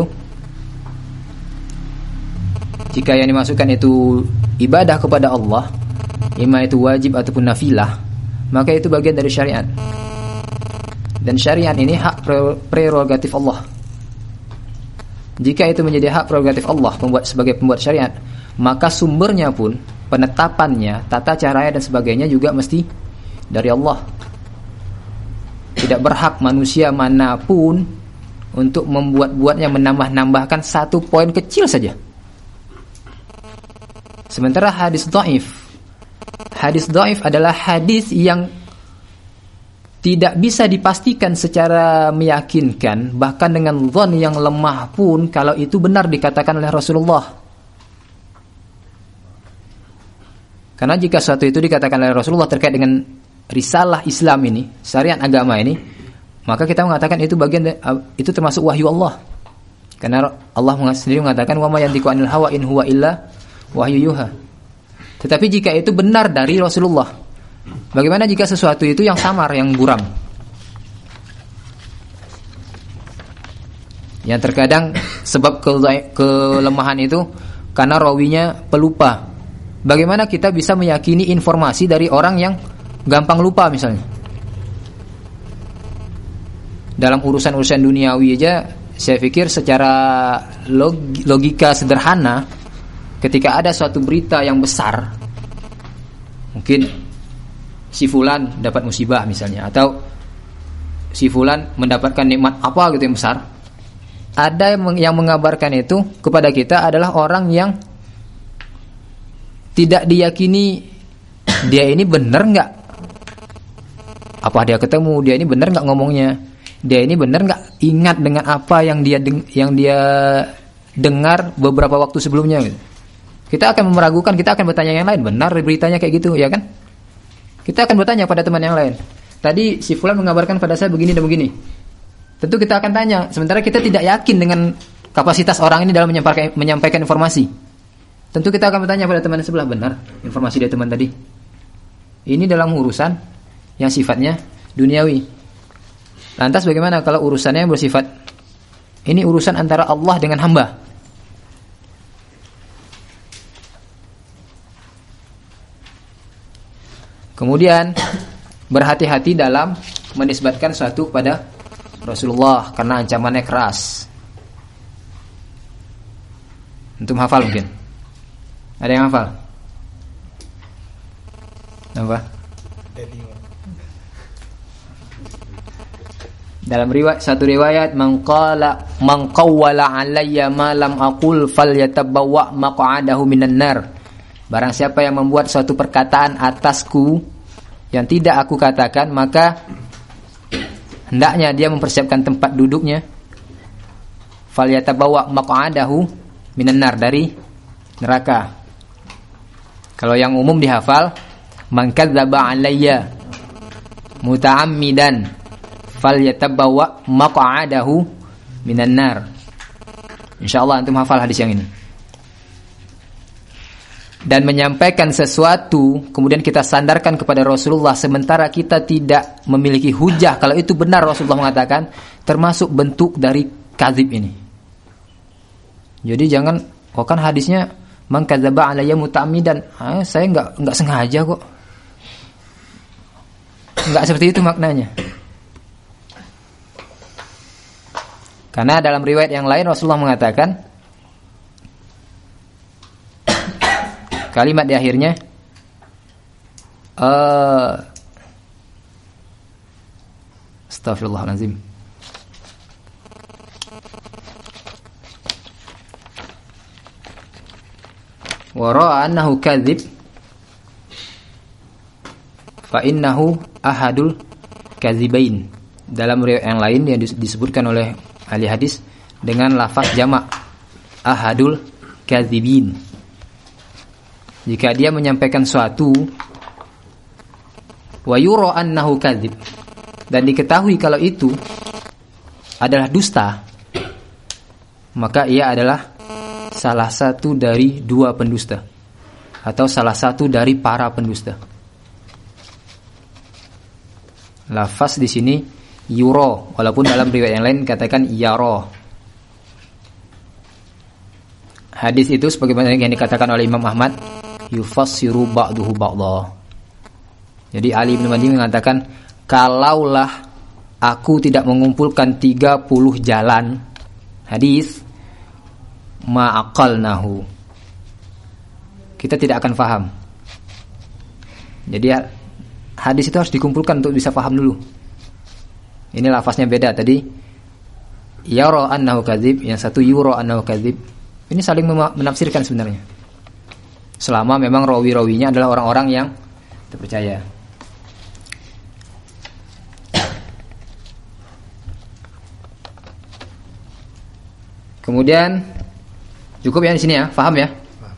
jika yang dimasukkan itu ibadah kepada Allah, ima itu wajib ataupun nafilah, maka itu bagian dari syariat. Dan syariat ini hak prerogatif Allah. Jika itu menjadi hak prerogatif Allah sebagai pembuat syariat, maka sumbernya pun, penetapannya, tata caranya dan sebagainya juga mesti dari Allah. Tidak berhak manusia manapun untuk membuat-buatnya, menambah-nambahkan 1 poin kecil saja. Sementara hadis dhaif adalah hadis yang tidak bisa dipastikan secara meyakinkan, bahkan dengan dhon yang lemah pun, kalau itu benar dikatakan oleh Rasulullah. Karena jika sesuatu itu dikatakan oleh Rasulullah terkait dengan risalah Islam ini, syariat agama ini, maka kita mengatakan itu itu termasuk wahyu Allah. Karena Allah sendiri mengatakan wa ma yantiqu anil hawa in huwa illa wahyu yuha. Tetapi jika itu benar dari Rasulullah, bagaimana jika sesuatu itu yang samar, yang buram? Yang terkadang sebab kelemahan itu karena rawinya pelupa. Bagaimana kita bisa meyakini informasi dari orang yang gampang lupa misalnya? Dalam urusan-urusan duniawi aja, saya pikir secara logika sederhana, ketika ada suatu berita yang besar, mungkin si fulan dapat musibah misalnya, atau si fulan mendapatkan nikmat apa gitu yang besar, ada yang mengabarkan itu kepada kita adalah orang yang tidak diyakini dia ini benar nggak, apa dia ketemu, dia ini benar nggak ngomongnya, dia ini benar nggak ingat dengan apa yang dia dengar beberapa waktu sebelumnya gitu. Kita akan meragukan, kita akan bertanya yang lain, benar beritanya kayak gitu ya kan? Kita akan bertanya pada teman yang lain, tadi si fulan mengabarkan pada saya begini dan begini. Tentu kita akan tanya, sementara kita tidak yakin dengan kapasitas orang ini dalam menyampaikan informasi. Tentu kita akan bertanya pada teman sebelah, benar informasi dari teman tadi? Ini dalam urusan yang sifatnya duniawi. Lantas bagaimana kalau urusannya yang bersifat, ini urusan antara Allah dengan hamba? Kemudian berhati-hati dalam menisbatkan sesuatu pada Rasulullah karena ancamannya keras. Antum hafal mungkin? Ada yang hafal? Apa? Dalam satu riwayat, man qawwala alayya ma lam aqul falyatabawwa maq'adahu minan nar. Barang siapa yang membuat suatu perkataan atasku yang tidak aku katakan, maka hendaknya dia mempersiapkan tempat duduknya, falyatabawwa maq'adahu minan nar, dari neraka. Kalau yang umum dihafal, man kadzdzaba alayya muta'ammidan falyatabawwa maq'adahu minan nar. Insyaallah antum hafal hadis yang ini. Dan menyampaikan sesuatu kemudian kita sandarkan kepada Rasulullah sementara kita tidak memiliki hujah kalau itu benar Rasulullah mengatakan, termasuk bentuk dari kadzib ini. Jadi jangan, kan hadisnya man kadzdzaba alayya muta'ammidan. Saya enggak sengaja kok. Enggak seperti itu maknanya. Karena dalam riwayat yang lain Rasulullah mengatakan, kalimat di akhirnya Astaghfirullahaladzim. Wa ra'a annahu kadzib fa innahu ahadul kadzibain. Dalam riwayat yang lain yang disebutkan oleh ahli hadis dengan lafaz jamak ahadul kadzibin. Jika dia menyampaikan suatu wa yura annahu kadzib dan diketahui kalau itu adalah dusta, maka ia adalah salah satu dari dua pendusta atau salah satu dari para pendusta. Lafaz di sini yuro, walaupun dalam riwayat yang lain katakan yaro. Hadis itu sebagaimana yang dikatakan oleh Imam Ahmad, yufassiru ba'duhu ba'dha. Jadi Ali bin Madini mengatakan, kalaulah aku tidak mengumpulkan 30 jalan hadis, ma'aqalnahu, kita tidak akan faham. Jadi hadis itu harus dikumpulkan untuk bisa faham dulu. Ini lafaznya beda tadi. Yara annahu kadzib, yang satu yura annahu kadzib. Ini saling menafsirkan sebenarnya. Selama memang rawi-rawinya adalah orang-orang yang terpercaya. Kemudian cukup ya di sini ya, paham ya?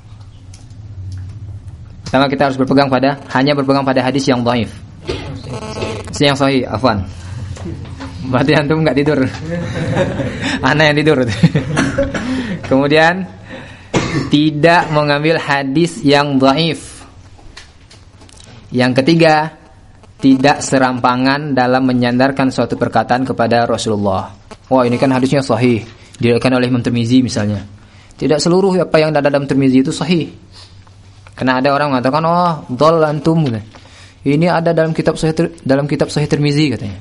Pertama kita harus hanya berpegang pada hadis yang dhaif. Yang sahih, afwan. Berarti antum enggak tidur. Ana yang tidur. Kemudian tidak mengambil hadis yang dhaif. Yang ketiga, tidak serampangan dalam menyandarkan suatu perkataan kepada Rasulullah. Wah, ini kan hadisnya sahih, diriwayatkan oleh Imam Tirmizi misalnya. Tidak seluruh apa yang ada dalam Tirmizi itu sahih. Karena ada orang mengatakan, "Oh, dhal antum." Ini ada dalam kitab Sahih Tirmizi katanya.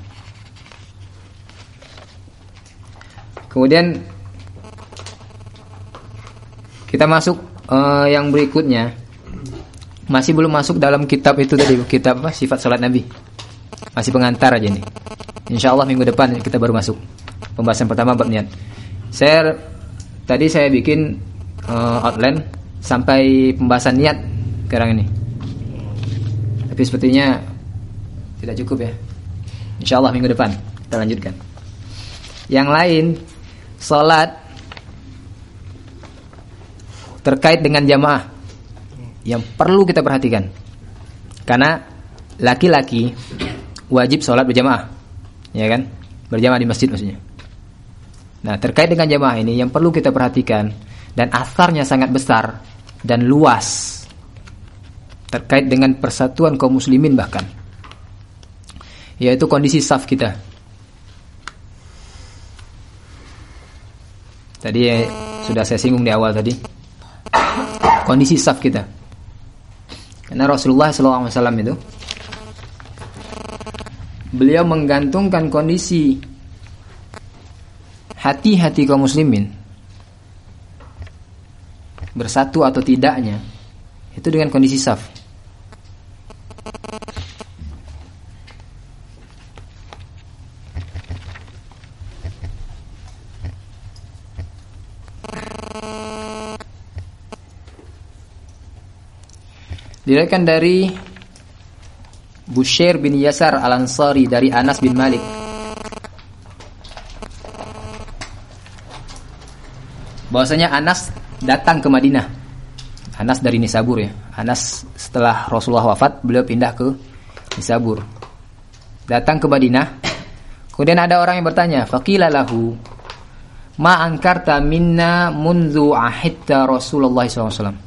Kemudian kita masuk yang berikutnya. Masih belum masuk dalam kitab itu tadi, kitab apa? Sifat salat Nabi. Masih pengantar aja nih. Insyaallah minggu depan kita baru masuk. Pembahasan pertama bab niat. Tadi saya bikin outline sampai pembahasan niat sekarang ini. Tapi sepertinya tidak cukup ya. Insyaallah minggu depan kita lanjutkan. Yang lain, salat terkait dengan jamaah yang perlu kita perhatikan. Karena laki-laki wajib salat berjamaah. Ya kan? Berjamaah di masjid maksudnya. Nah, terkait dengan jamaah ini yang perlu kita perhatikan dan asarnya sangat besar dan luas terkait dengan persatuan kaum muslimin bahkan, yaitu kondisi saf kita. Tadi sudah saya singgung di awal tadi, kondisi saf kita. Karena Rasulullah SAW itu beliau menggantungkan kondisi hati-hati kaum muslimin bersatu atau tidaknya itu dengan kondisi saf. Diriwayatkan dari Bushair bin Yasar Al-Ansari dari Anas bin Malik, bahwasanya Anas datang ke Madinah. Anas dari Nisabur ya. Anas setelah Rasulullah wafat, beliau pindah ke Nisabur. Datang ke Madinah. Kemudian ada orang yang bertanya, faqila lahu, ma ankarta minna mundu ahidta Rasulullah SAW.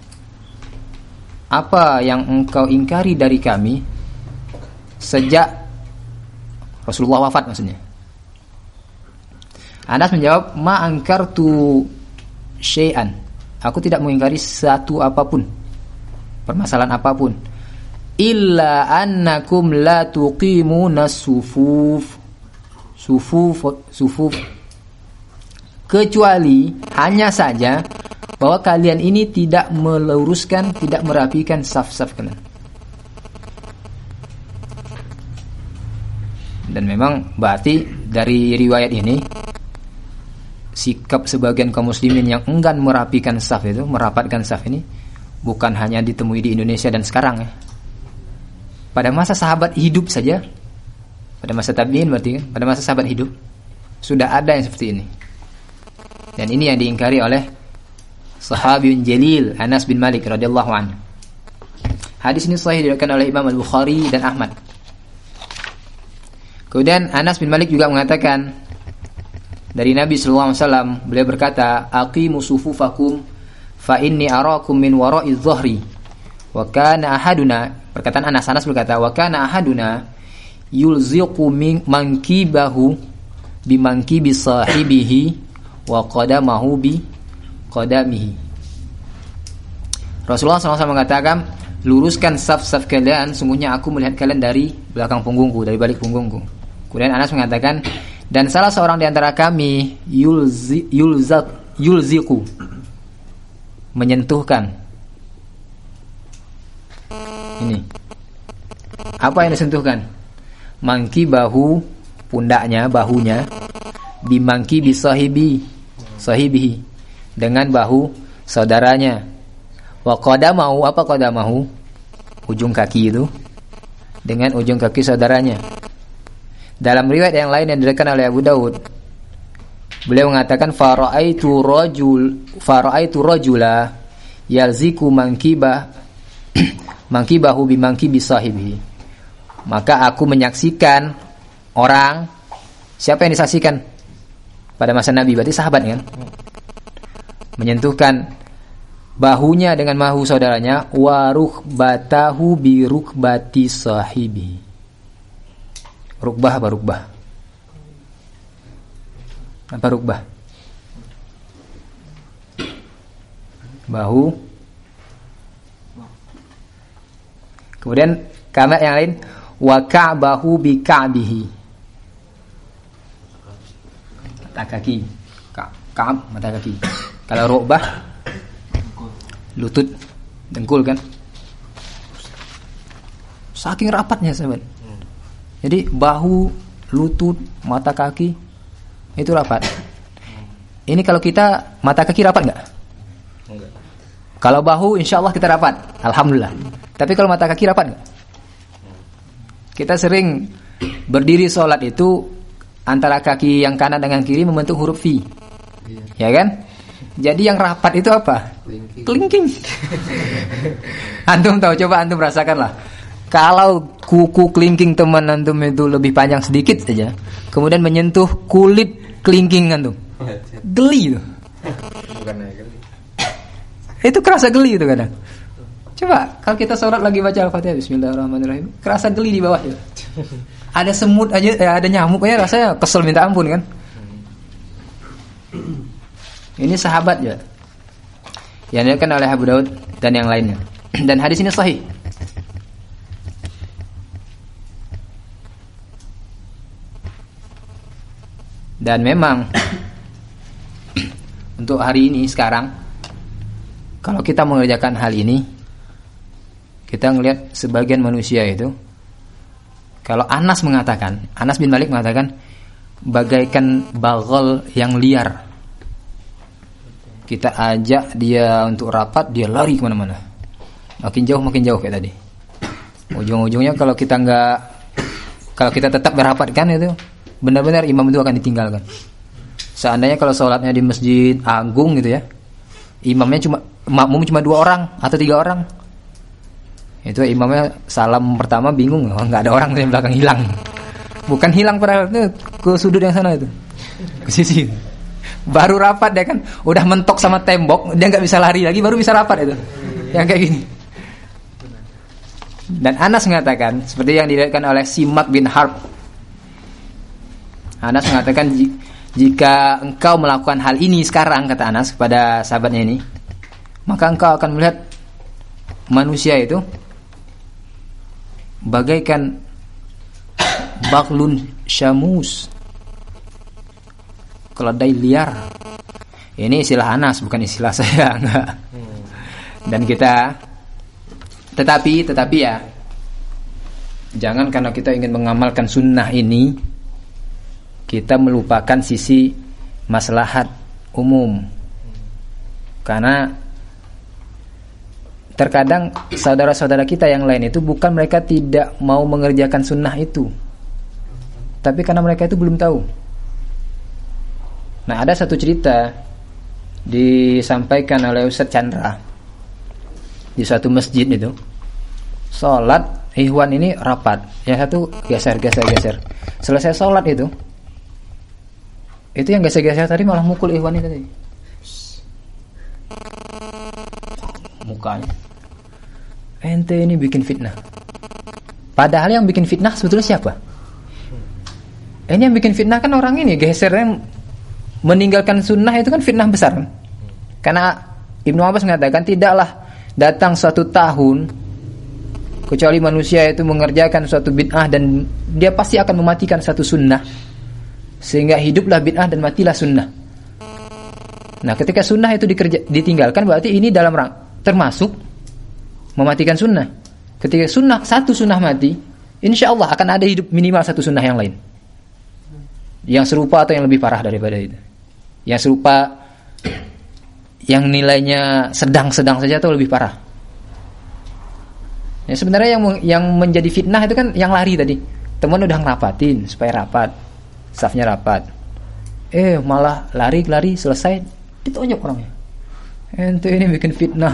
Apa yang engkau ingkari dari kami sejak Rasulullah wafat maksudnya. Anas menjawab, ma ankartu syai'an. Aku tidak mengingkari satu apapun, permasalahan apapun, illa annakum la tuqimuna sufuf, kecuali hanya saja bahwa kalian ini tidak meluruskan, tidak merapikan saf-saf kalian. Dan memang berarti dari riwayat ini sikap sebagian kaum muslimin yang enggan merapikan saf itu, merapatkan saf ini bukan hanya ditemui di Indonesia dan sekarang ya. Pada masa sahabat hidup saja, pada masa tabi'in berarti kan, pada masa sahabat hidup sudah ada yang seperti ini. Dan ini yang diingkari oleh sahabiyun jalil Anas bin Malik radhiyallahu anhu. Hadis ini sahih diriwayatkan oleh Imam Al-Bukhari dan Ahmad. Kemudian Anas bin Malik juga mengatakan dari Nabi sallallahu alaihi wasallam, beliau berkata, "Aqimu sufufakum fa inni arakum min wara'i dhahri." Wa kana ahaduna, perkataan Anas berkata, "Wa kana ahaduna yulziqu min mankibahu bi mankibi sahibihi wa qadamahu bi qadamihi." Rasulullah SAW mengatakan, luruskan saf-saf kalian, sungguhnya aku melihat kalian dari belakang punggungku, dari balik punggungku. Kemudian Anas mengatakan, dan salah seorang di antara kami yulziqu, menyentuhkan. Ini apa yang disentuhkan? Mankibahu, pundaknya, bahunya, bimangkibi sahibihi, dengan bahu saudaranya. Wa qadamahu, apa qadamahu? Ujung kaki itu dengan ujung kaki saudaranya. Dalam riwayat yang lain yang diriwayatkan oleh Abu Daud, beliau mengatakan fara'aitu rajula yalziku mankibahu bimangkibi sahibihi. Maka aku menyaksikan orang, siapa yang disaksikan pada masa Nabi, berarti sahabat kan, menyentuhkan bahunya dengan bahu saudaranya, wa rukbatahu bi rukbati sahibi. Rukbah apa rukbah? Apa rukbah? Bahu. Kemudian kalimat yang lain, wa ka'bahu bi ka'bihi. Mata kaki. Ka'ab mata kaki. Kalau rukbah lutut, dengkul kan. Saking rapatnya sahabat. Jadi bahu, lutut, mata kaki itu rapat. Ini kalau kita mata kaki rapat enggak? Enggak. Kalau bahu insyaallah kita rapat, alhamdulillah. Tapi kalau mata kaki rapat enggak? Kita sering berdiri sholat itu antara kaki yang kanan dengan kiri membentuk huruf V. Ya kan? Jadi yang rapat itu apa? Kelingking. Antum tahu, coba antum rasakanlah. Kalau kuku kelingking teman antum itu lebih panjang sedikit saja, kemudian menyentuh kulit kelingking antum, geli itu. Itu kerasa geli itu kadang. Coba kalau kita sholat lagi baca Al-Fatihah Bismillahirrahmanirrahim, kerasa geli di bawah ya. Ada semut aja, ada nyamuk aja rasanya kesel minta ampun kan. Ini sahabat ya, yang diriwayatkan oleh Abu Daud dan yang lainnya. Dan hadis ini sahih. Dan memang untuk hari ini sekarang, kalau kita mengerjakan hal ini, kita melihat sebagian manusia itu, kalau Anas bin Malik mengatakan, bagaikan baghal yang liar. Kita ajak dia untuk rapat, dia lari kemana-mana, makin jauh kayak tadi. Ujung-ujungnya kalau kita tetap berapatkan itu, benar-benar imam itu akan ditinggalkan. Seandainya kalau sholatnya di masjid agung gitu ya, makmum cuma 2 orang atau 3 orang, itu imamnya salam pertama bingung, nggak ada orang yang belakang hilang. Bukan hilang padahal itu ke sudut yang sana itu, ke sisi. Baru rapat dia kan udah mentok sama tembok, dia nggak bisa lari lagi, baru bisa rapat itu. Yang kayak gini. Dan Anas mengatakan seperti yang diriwayatkan oleh Simak bin Harb. Anas mengatakan, jika engkau melakukan hal ini sekarang, kata Anas kepada sahabatnya ini, maka engkau akan melihat manusia itu bagaikan baklun syamus, keledai liar Ini istilah Anas, bukan istilah saya, enggak. Dan kita tetapi ya, jangan karena kita ingin mengamalkan sunnah ini kita melupakan sisi maslahat umum. Karena terkadang saudara-saudara kita yang lain itu bukan mereka tidak mau mengerjakan sunnah itu, tapi karena mereka itu belum tahu. Nah, ada satu cerita disampaikan oleh Ustaz Chandra di suatu masjid itu. Sholat, ikhwan ini rapat, yang satu geser. Selesai sholat itu yang geser-geser tadi malah mukul ikhwan ini tadi. Mukanya, ente ini bikin fitnah. Padahal yang bikin fitnah sebetulnya siapa? Ini yang bikin fitnah kan orang ini, gesernya meninggalkan sunnah itu kan fitnah besar. Karena Ibnu Abbas mengatakan tidaklah datang suatu tahun kecuali manusia itu mengerjakan suatu bid'ah dan dia pasti akan mematikan satu sunnah, sehingga hiduplah bid'ah dan matilah sunnah. Nah, ketika sunnah itu ditinggalkan, berarti ini dalam termasuk mematikan sunnah. Ketika satu sunnah mati, insya Allah akan ada hidup minimal satu sunnah yang lain, yang serupa atau yang lebih parah daripada itu. Yang serupa, yang nilainya sedang-sedang saja atau lebih parah. Ya, sebenarnya yang menjadi fitnah itu kan yang lari tadi. Teman udah ngerapatin supaya rapat, safnya rapat, malah lari selesai ditonjok orangnya. Ente ini bikin fitnah.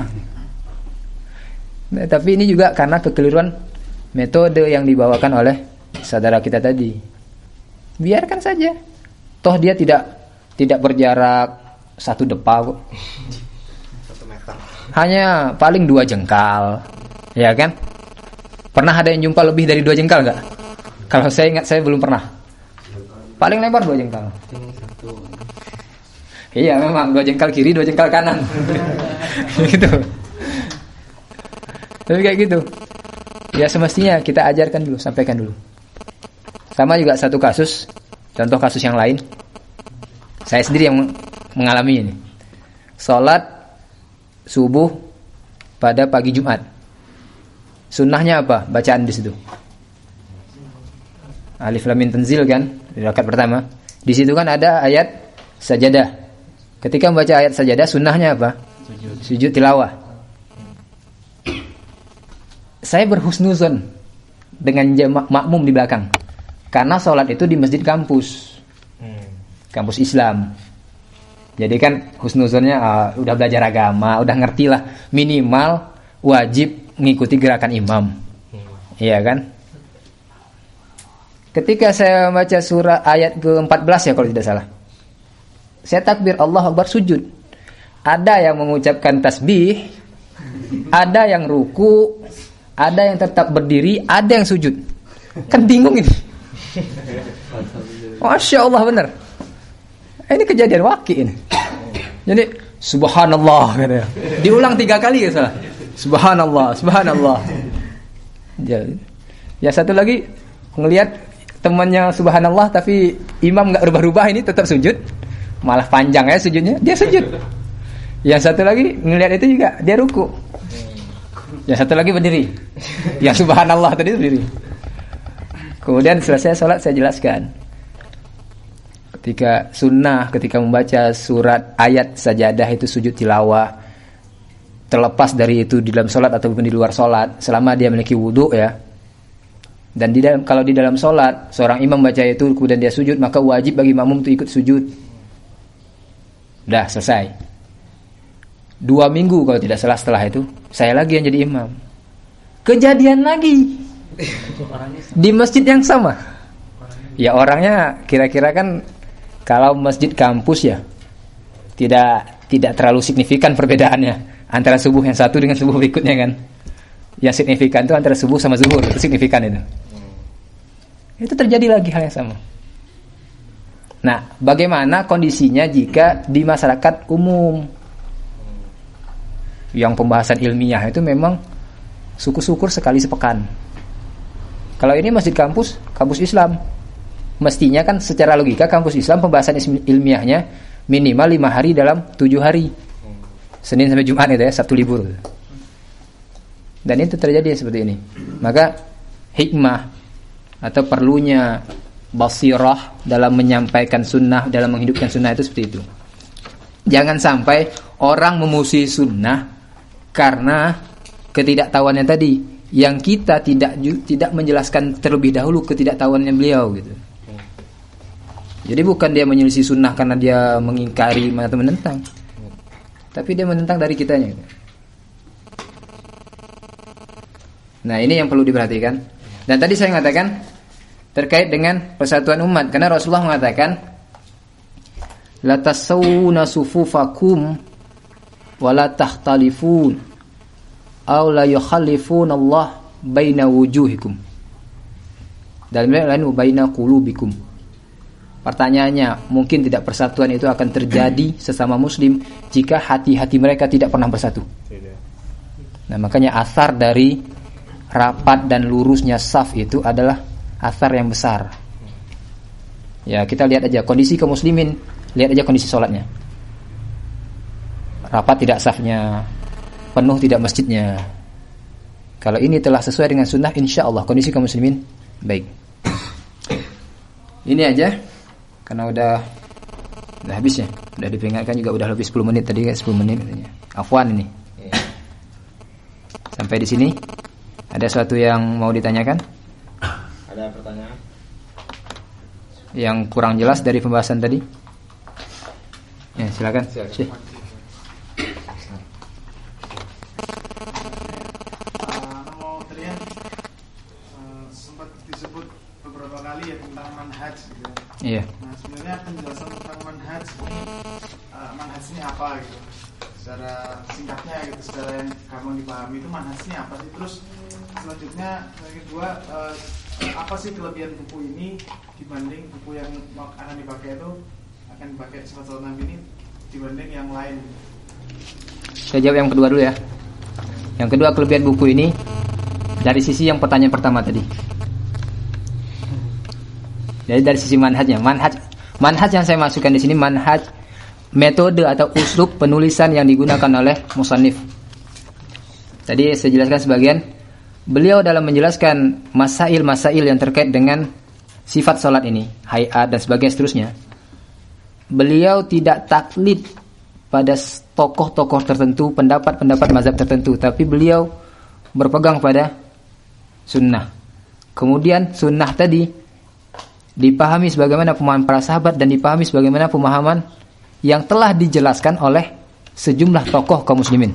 Nah, tapi ini juga karena kekeliruan metode yang dibawakan oleh saudara kita tadi. Biarkan saja, toh dia tidak berjarak 1 depa kok. 1 meter. Hanya paling 2 jengkal. Ya kan? Pernah ada yang jumpa lebih dari 2 jengkal enggak? Kalau saya ingat, saya belum pernah. Paling lebar 2 jengkal. Iya, memang 2 jengkal kiri, 2 jengkal kanan. Gitu. Tapi kayak gitu. Ya semestinya kita ajarkan dulu, sampaikan dulu. Sama juga satu kasus, contoh kasus yang lain. Saya sendiri yang mengalami ini. Salat subuh pada pagi Jumat. Sunnahnya apa? Bacaan di situ. Alif Lam Mim Tanzil kan, di rakaat pertama. Di situ kan ada ayat sajadah. Ketika membaca ayat sajadah, sunnahnya apa? Sujud tilawah. Saya berhusnuzon dengan makmum di belakang. Karena sholat itu di masjid kampus. Kampus Islam. Jadi kan husnuzonnya udah belajar agama, udah ngerti lah. Minimal wajib mengikuti gerakan imam. Iya kan? Ketika saya baca surah ayat ke-14 ya kalau tidak salah. Saya takbir Allahu Akbar sujud. Ada yang mengucapkan tasbih, ada yang ruku, ada yang tetap berdiri, ada yang sujud. Kan bingung ini. Masya Allah benar. Ini kejadian waqi ini. Jadi subhanallah katanya. Diulang 3 kali ya salah. Subhanallah, subhanallah. Ya satu lagi ngelihat temannya subhanallah tapi imam enggak rubah-rubah, ini tetap sujud. Malah panjang ya sujudnya, dia sujud. Yang satu lagi ngelihat itu juga, dia ruku. Yang satu lagi berdiri. Yang subhanallah tadi berdiri. Kemudian selesai sholat saya jelaskan. Ketika sunnah, ketika membaca surat ayat sajadah itu sujud tilawah. Terlepas dari itu di dalam sholat ataupun di luar sholat, selama dia memiliki wudu ya. Dan kalau di dalam sholat seorang imam baca itu kemudian dia sujud, maka wajib bagi makmum itu ikut sujud. Udah selesai. 2 minggu kalau tidak salah setelah itu, saya lagi yang jadi imam. Kejadian lagi di masjid yang sama. Ya orangnya kira-kira kan kalau masjid kampus ya tidak terlalu signifikan perbedaannya antara subuh yang satu dengan subuh berikutnya kan. Yang signifikan itu antara subuh sama zuhur, itu signifikan itu. Itu terjadi lagi hal yang sama. Nah, bagaimana kondisinya jika di masyarakat umum yang pembahasan ilmiah itu memang syukur-syukur sekali sepekan. Kalau ini masjid kampus Islam, mestinya kan secara logika kampus Islam pembahasan ilmiahnya minimal 5 hari dalam 7 hari. Senin sampai Jumat gitu ya, Sabtu libur. Dan itu terjadi seperti ini. Maka hikmah atau perlunya basirah dalam menyampaikan sunnah, dalam menghidupkan sunnah itu seperti itu. Jangan sampai orang memusuhi sunnah karena ketidaktahuannya tadi, yang kita tidak menjelaskan terlebih dahulu ketidaktahuannya beliau gitu. Jadi bukan dia menyelisih sunnah karena dia mengingkari atau menentang, tapi dia menentang dari kitanya gitu. Nah, ini yang perlu diperhatikan. Dan tadi saya mengatakan terkait dengan persatuan umat, karena Rasulullah mengatakan la tasawuna sufufakum wa la takhtalifun aw la yukhallifun Allah baina wujuhikum. Dalam lain baina qulubikum. Pertanyaannya, mungkin tidak persatuan itu akan terjadi sesama muslim jika hati-hati mereka tidak pernah bersatu. Nah, makanya asar dari rapat dan lurusnya saf itu adalah asar yang besar. Ya, kita lihat aja kondisi kaum muslimin, lihat aja kondisi sholatnya. Rapat tidak safnya, penuh tidak masjidnya. Kalau ini telah sesuai dengan sunnah, insya Allah kondisi kaum muslimin baik. Ini aja, karena udah habis ya, udah diperingatkan juga udah lebih 10 menit tadi kan, 10 menit katanya. Afwan ini. Sampai di sini. Ada sesuatu yang mau ditanyakan? Ada pertanyaan? Yang kurang jelas dari pembahasan tadi? Ya, silakan. Syekh. Sempat disebut beberapa kali ya tentang manhaj gitu. Iya. Nah, sebenarnya penjelasan tentang manhaj ini apa gitu? Secara singkatnya gitu, secara yang gampang dipahami itu manhajnya apa sih? Terus selanjutnya yang kedua, apa sih kelebihan buku ini dibanding buku yang akan dipakai sifat salat Nabi ini dibanding yang lain? Saya jawab yang kedua dulu ya. Yang kedua, kelebihan buku ini dari sisi yang pertanyaan pertama tadi. Jadi dari sisi manhajnya, manhaj yang saya masukkan di sini manhaj metode atau uslub penulisan yang digunakan oleh musannif. Tadi saya jelaskan sebagian. Beliau dalam menjelaskan masail-masail yang terkait dengan sifat salat ini, hayat dan sebagainya seterusnya, beliau tidak taklid pada tokoh-tokoh tertentu, pendapat-pendapat mazhab tertentu, tapi beliau berpegang pada sunnah. Kemudian sunnah tadi dipahami sebagaimana pemahaman para sahabat dan dipahami sebagaimana pemahaman yang telah dijelaskan oleh sejumlah tokoh kaum muslimin.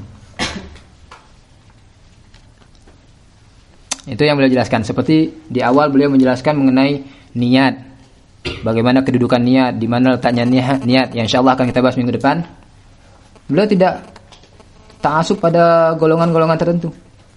Itu yang beliau jelaskan. Seperti di awal beliau menjelaskan mengenai niat, bagaimana kedudukan niat, di mana letaknya niat, yang insyaallah akan kita bahas minggu depan. Beliau tidak ta'assub pada golongan-golongan tertentu.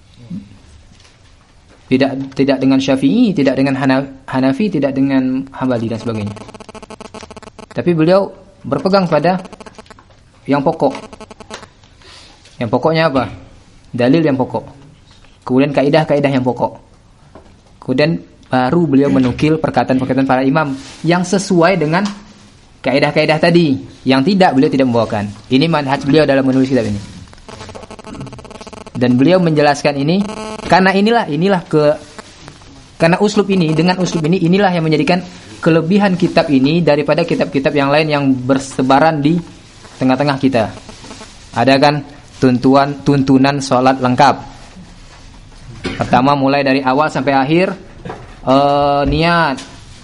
Tidak dengan Syafi'i, tidak dengan Hanafi, tidak dengan Hambali dan sebagainya. Tapi beliau berpegang pada yang pokok. Yang pokoknya apa? Dalil yang pokok. Kemudian kaidah-kaidah yang pokok. Kemudian baru beliau menukil perkataan-perkataan para imam yang sesuai dengan kaidah-kaidah tadi. Yang tidak, beliau tidak membawakan. Ini manhaj beliau dalam menulis kitab ini. Dan beliau menjelaskan ini karena karena uslub ini, dengan uslub ini, inilah yang menjadikan kelebihan kitab ini daripada kitab-kitab yang lain yang bersebaran di tengah-tengah kita. Ada kan tuntunan sholat lengkap. Pertama mulai dari awal sampai akhir, niat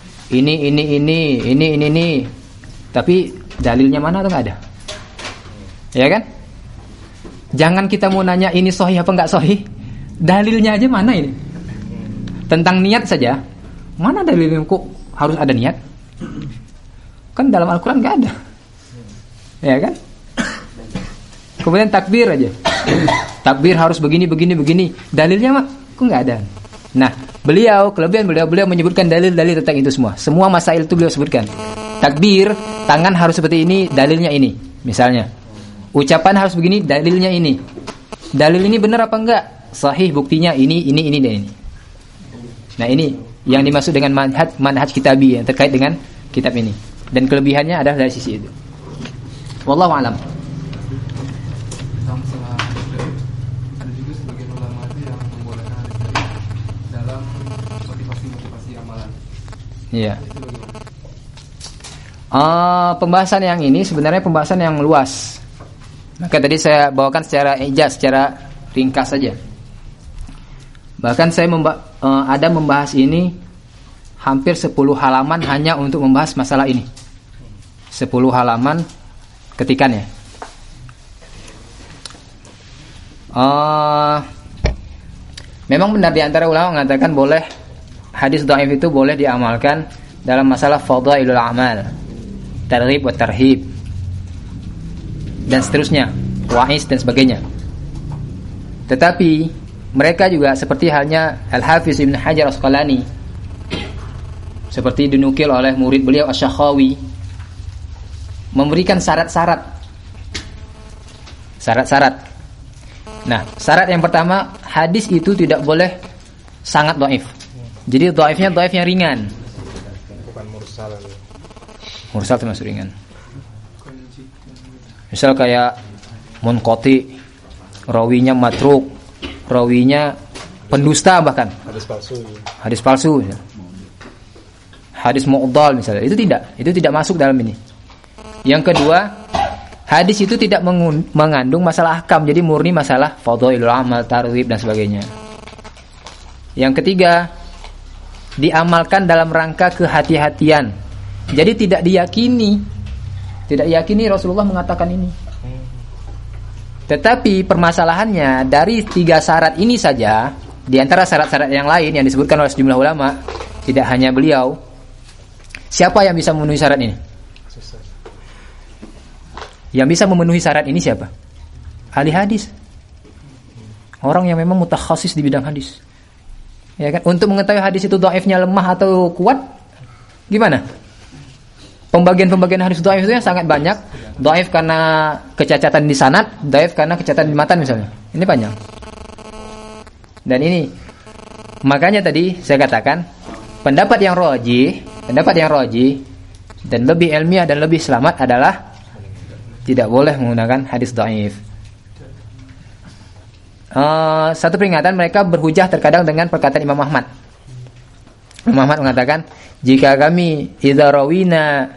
ini. Tapi dalilnya mana tuh nggak ada, ya kan? Jangan kita mau nanya ini sahih apa nggak sahih, dalilnya aja mana ini? Tentang niat saja, mana dalilnya kok harus ada niat? Kan dalam Al-Quran nggak ada, ya kan? Kemudian takbir aja, takbir harus begini. Dalilnya mah kok nggak ada? Nah, kelebihan beliau menyebutkan dalil-dalil tentang itu semua. Semua masail itu beliau sebutkan. Takbir, tangan harus seperti ini, dalilnya ini. Misalnya, ucapan harus begini, dalilnya ini. Dalil ini benar apa enggak? Sahih, buktinya ini dan ini. Nah, ini yang dimaksud dengan manhaj kitabi yang terkait dengan kitab ini. Dan kelebihannya adalah dari sisi itu. Wallahu a'lam. Tentang masalah hadis dhaif, ada juga sebagian ulama itu yang membolehkan hadis dhaif dalam motivasi amalan. Iya. Itu bagaimana? Pembahasan yang ini sebenarnya pembahasan yang luas. Maka tadi saya bawakan secara ijaz, secara ringkas saja. Bahkan saya ada membahas ini hampir 10 halaman hanya untuk membahas masalah ini. 10 halaman ketikannya. Memang benar di antara ulama mengatakan boleh hadis dhaif itu boleh diamalkan dalam masalah fadhailul amal, targhib wa tarhib, dan seterusnya, wa'is dan sebagainya. Tetapi mereka juga seperti halnya Al-Hafiz Ibn Hajar Asqalani, seperti dinukil oleh murid beliau Asy-Syakhawi, memberikan syarat-syarat. Nah, syarat yang pertama, hadis itu tidak boleh sangat dhaif. Jadi dhaifnya dhaif yang ringan. Bukan mursal. Mursal termasuk ringan. Misal kayak munqati, rawinya matruk, rawinya pendusta, bahkan hadis palsu ya. Hadis mu'dhal misalnya, itu tidak masuk dalam ini. Yang kedua, hadis itu tidak mengandung masalah ahkam, jadi murni masalah fadhailul amal, targhib dan sebagainya. Yang ketiga, diamalkan dalam rangka kehati-hatian. Jadi tidak diyakini Rasulullah mengatakan ini. Tetapi permasalahannya dari 3 syarat ini saja, di antara syarat-syarat yang lain yang disebutkan oleh sejumlah ulama, tidak hanya beliau, siapa yang bisa memenuhi syarat ini? Yang bisa memenuhi syarat ini siapa? Ahli hadis. Orang yang memang mutakhasis di bidang hadis. Ya kan? Untuk mengetahui hadis itu dhaifnya lemah atau kuat, gimana? Pembagian hadis dhaif itu yang sangat banyak. Dhaif karena kecacatan di sanad, dhaif karena kecacatan di matan misalnya. Ini banyak. Dan ini makanya tadi saya katakan pendapat yang rajih dan lebih ilmiah dan lebih selamat adalah tidak boleh menggunakan hadis dhaif. Satu peringatan, mereka berhujah terkadang dengan perkataan Imam Ahmad. Imam Ahmad mengatakan, jika kami idza rawina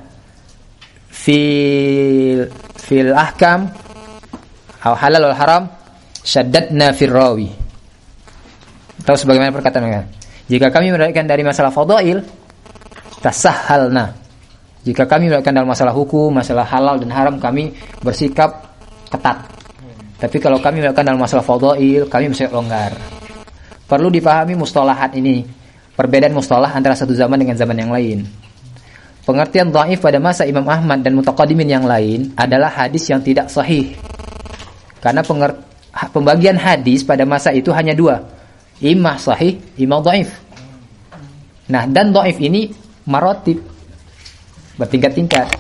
fil ahkam atau halal wal haram syaddadna fil rawi. Tahu sebagaimana perkataan mereka, jika kami meriwayatkan dari masalah fadail tasahhalna. Jika kami meriwayatkan dalam masalah hukum, masalah halal dan haram, kami bersikap ketat. Tapi kalau kami meriwayatkan dalam masalah fadail, kami bersikap longgar. Perlu dipahami mustalahat ini, perbedaan mustalah antara satu zaman dengan zaman yang lain. Pengertian dhaif pada masa Imam Ahmad dan mutaqaddimin yang lain adalah hadis yang tidak sahih. Karena pembagian hadis pada masa itu hanya 2, imma sahih, imma dhaif. Nah, dan dhaif ini maratib, bertingkat-tingkat.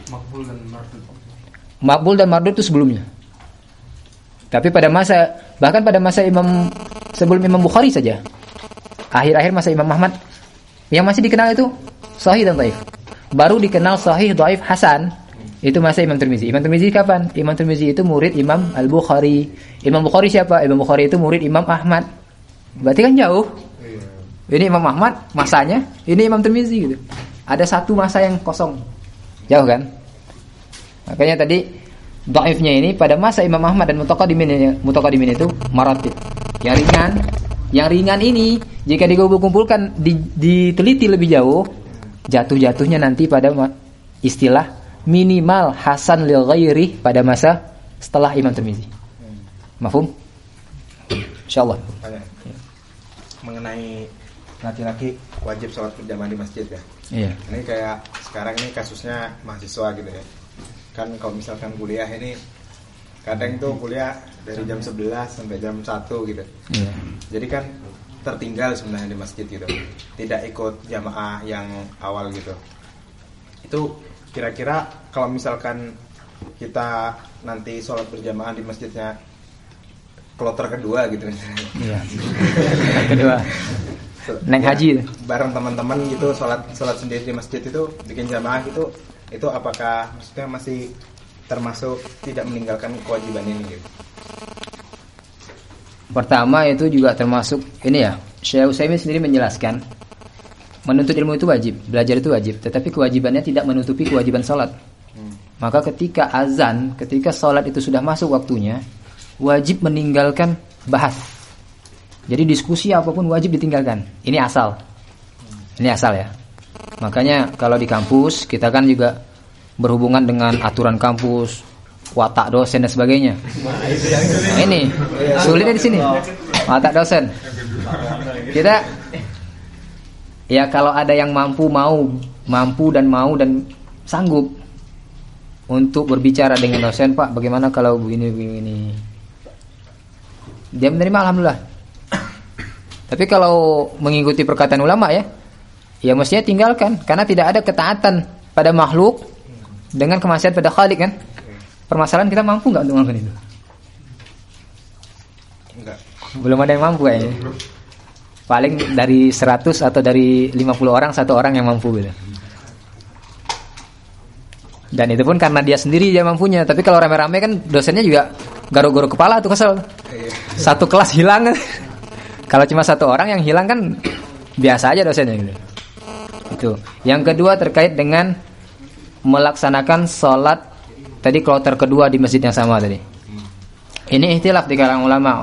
Maqbul dan mardud itu sebelumnya. Tapi bahkan pada masa sebelum Imam Bukhari saja, akhir-akhir masa Imam Ahmad, yang masih dikenal itu sahih dan dhaif. Baru dikenal sahih, dhaif, hasan itu masa Imam Tirmizi. Imam Tirmizi kapan? Imam Tirmizi itu murid Imam Al-Bukhari. Imam Bukhari siapa? Imam Bukhari itu murid Imam Ahmad. Berarti kan jauh. Ini Imam Ahmad masanya, ini Imam Tirmizi gitu. Ada satu masa yang kosong. Jauh kan? Makanya tadi dhaifnya ini pada masa Imam Ahmad dan mutaqaddimin itu maratib. Yang ringan ini jika dikumpulkan, diteliti lebih jauh, jatuh-jatuhnya nanti pada istilah minimal hasan lil ghairi pada masa setelah Imam Tirmizi. Mafhum? Insyaallah. Mengenai laki-laki wajib sholat berjamaah di masjid ya. Iya. Ini kayak sekarang ini kasusnya mahasiswa gitu ya. Kan kalau misalkan kuliah ini kadang tuh kuliah dari jam 11 sampai jam 1 gitu. Iya. Jadi kan tertinggal sebenarnya di masjid gitu. Tidak ikut jamaah yang awal gitu. Itu kira-kira kalau misalkan kita nanti sholat berjamaah di masjidnya kloter kedua gitu misalnya. Iya. Kedua. Naik haji bareng teman-teman gitu, sholat sendiri di masjid itu bikin jamaah gitu, itu apakah maksudnya masih termasuk tidak meninggalkan kewajiban ini gitu? Pertama itu juga termasuk ini ya, Syekh Utsaimin sendiri menjelaskan menuntut ilmu itu wajib, belajar itu wajib, tetapi kewajibannya tidak menutupi kewajiban sholat. Maka ketika azan, ketika sholat itu sudah masuk waktunya, wajib meninggalkan bahas. Jadi diskusi apapun wajib ditinggalkan. Ini asal ya. Makanya kalau di kampus kita kan juga berhubungan dengan aturan kampus, watak dosen dan sebagainya. Nah, ini sulitnya di sini, watak dosen. Kita ya kalau ada yang mampu dan sanggup untuk berbicara dengan dosen, Pak, bagaimana kalau begini. Dia menerima, alhamdulillah. Tapi kalau mengikuti perkataan ulama ya mestinya tinggalkan, karena tidak ada ketaatan pada makhluk dengan kemaksiatan pada Khalik kan. Permasalahan kita mampu nggak untuk melakukan itu? Enggak. Belum ada yang mampu kayaknya. Paling dari 100 atau dari 50 orang 1 orang yang mampu gitu. Dan itu pun karena dia sendiri dia mampunya. Tapi kalau rame-rame kan dosennya juga garuk-garuk kepala tuh, kesel. Satu kelas hilang. Kalau cuma 1 orang yang hilang kan biasa aja dosennya gitu. Itu. Yang kedua terkait dengan melaksanakan sholat tadi kloter kedua di masjid yang sama tadi. Ini ikhtilaf di kalangan ulama.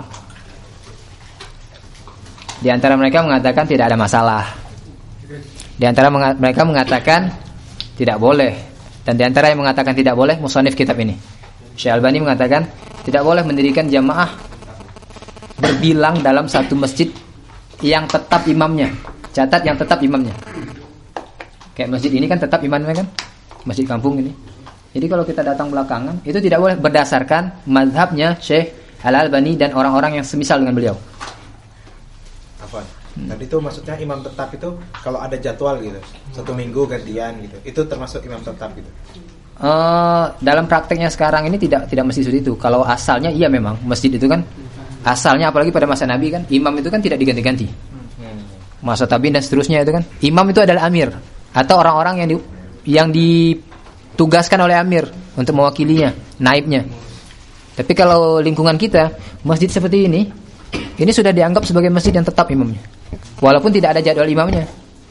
Di antara mereka mengatakan tidak ada masalah. Di antara mereka mengatakan tidak boleh. Dan di antara yang mengatakan tidak boleh musannif kitab ini, Syekh Albani mengatakan tidak boleh mendirikan jamaah berbilang dalam satu masjid yang tetap imamnya. Catat yang tetap imamnya. Kayak masjid ini kan tetap imamnya kan? Masjid kampung ini. Jadi kalau kita datang belakangan, itu tidak boleh berdasarkan mazhabnya Syekh Al-Albani dan orang-orang yang semisal dengan beliau. Apa? Tadi itu maksudnya imam tetap itu kalau ada jadwal gitu, 1 minggu gantian gitu, itu termasuk imam tetap gitu? Dalam prakteknya sekarang ini tidak mesti seperti itu. Kalau asalnya iya memang masjid itu kan asalnya, apalagi pada masa Nabi kan imam itu kan tidak diganti-ganti. Masa tabi'in dan seterusnya itu kan imam itu adalah amir atau orang-orang yang ditugaskan oleh amir untuk mewakilinya, naibnya. Tapi kalau lingkungan kita, masjid seperti ini sudah dianggap sebagai masjid yang tetap imamnya, walaupun tidak ada jadwal imamnya.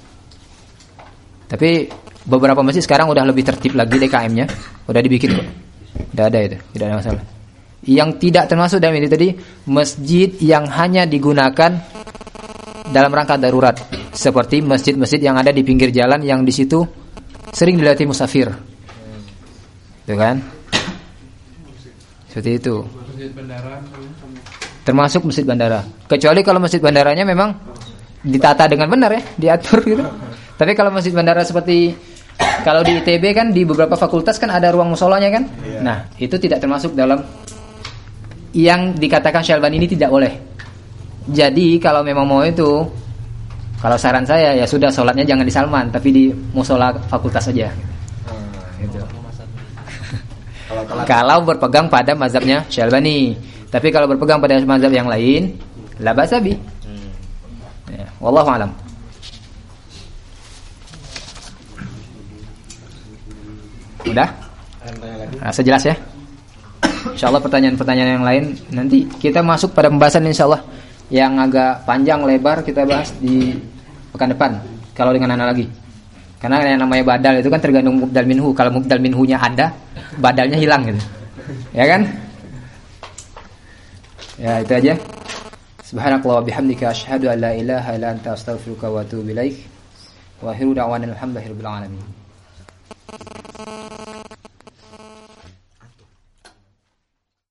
Tapi beberapa masjid sekarang udah lebih tertib lagi, DKM-nya udah dibikin kok, udah ada itu, tidak ada masalah. Yang tidak termasuk dalam ini tadi, masjid yang hanya digunakan dalam rangka darurat, seperti masjid-masjid yang ada di pinggir jalan yang di situ sering dilewati musafir. Itu kan? Seperti itu. Masjid bandara Termasuk masjid bandara. Kecuali kalau masjid bandaranya memang ditata dengan benar ya, diatur gitu. Tapi kalau masjid bandara seperti kalau di ITB kan di beberapa fakultas kan ada ruang musolanya kan? Nah, itu tidak termasuk dalam yang dikatakan Syalbani ini tidak boleh. Jadi kalau memang mau itu, kalau saran saya ya sudah sholatnya jangan di Salman, tapi di musola fakultas saja. Gitu. Kalau berpegang pada mazhabnya Syalbani, tapi kalau berpegang pada mazhab yang lain, la ba'sa bi. Ya, wallahu alam. Udah? Rasa jelas ya? Insyaallah pertanyaan-pertanyaan yang lain nanti kita masuk pada pembahasan insyaallah yang agak panjang lebar kita bahas di pekan depan kalau dengan anak lagi. Karena yang namanya badal itu kan tergantung mubdal minhu. Kalau mubdal minhunya ada, badalnya hilang gitu. Ya kan? Ya itu aja. Subhanakallah wa bihamdika asyhadu an la ilaha illa anta astaghfiruka wa atubu ilaik. Wa akhiru da'wana alhamdulillahi rabbil alamin.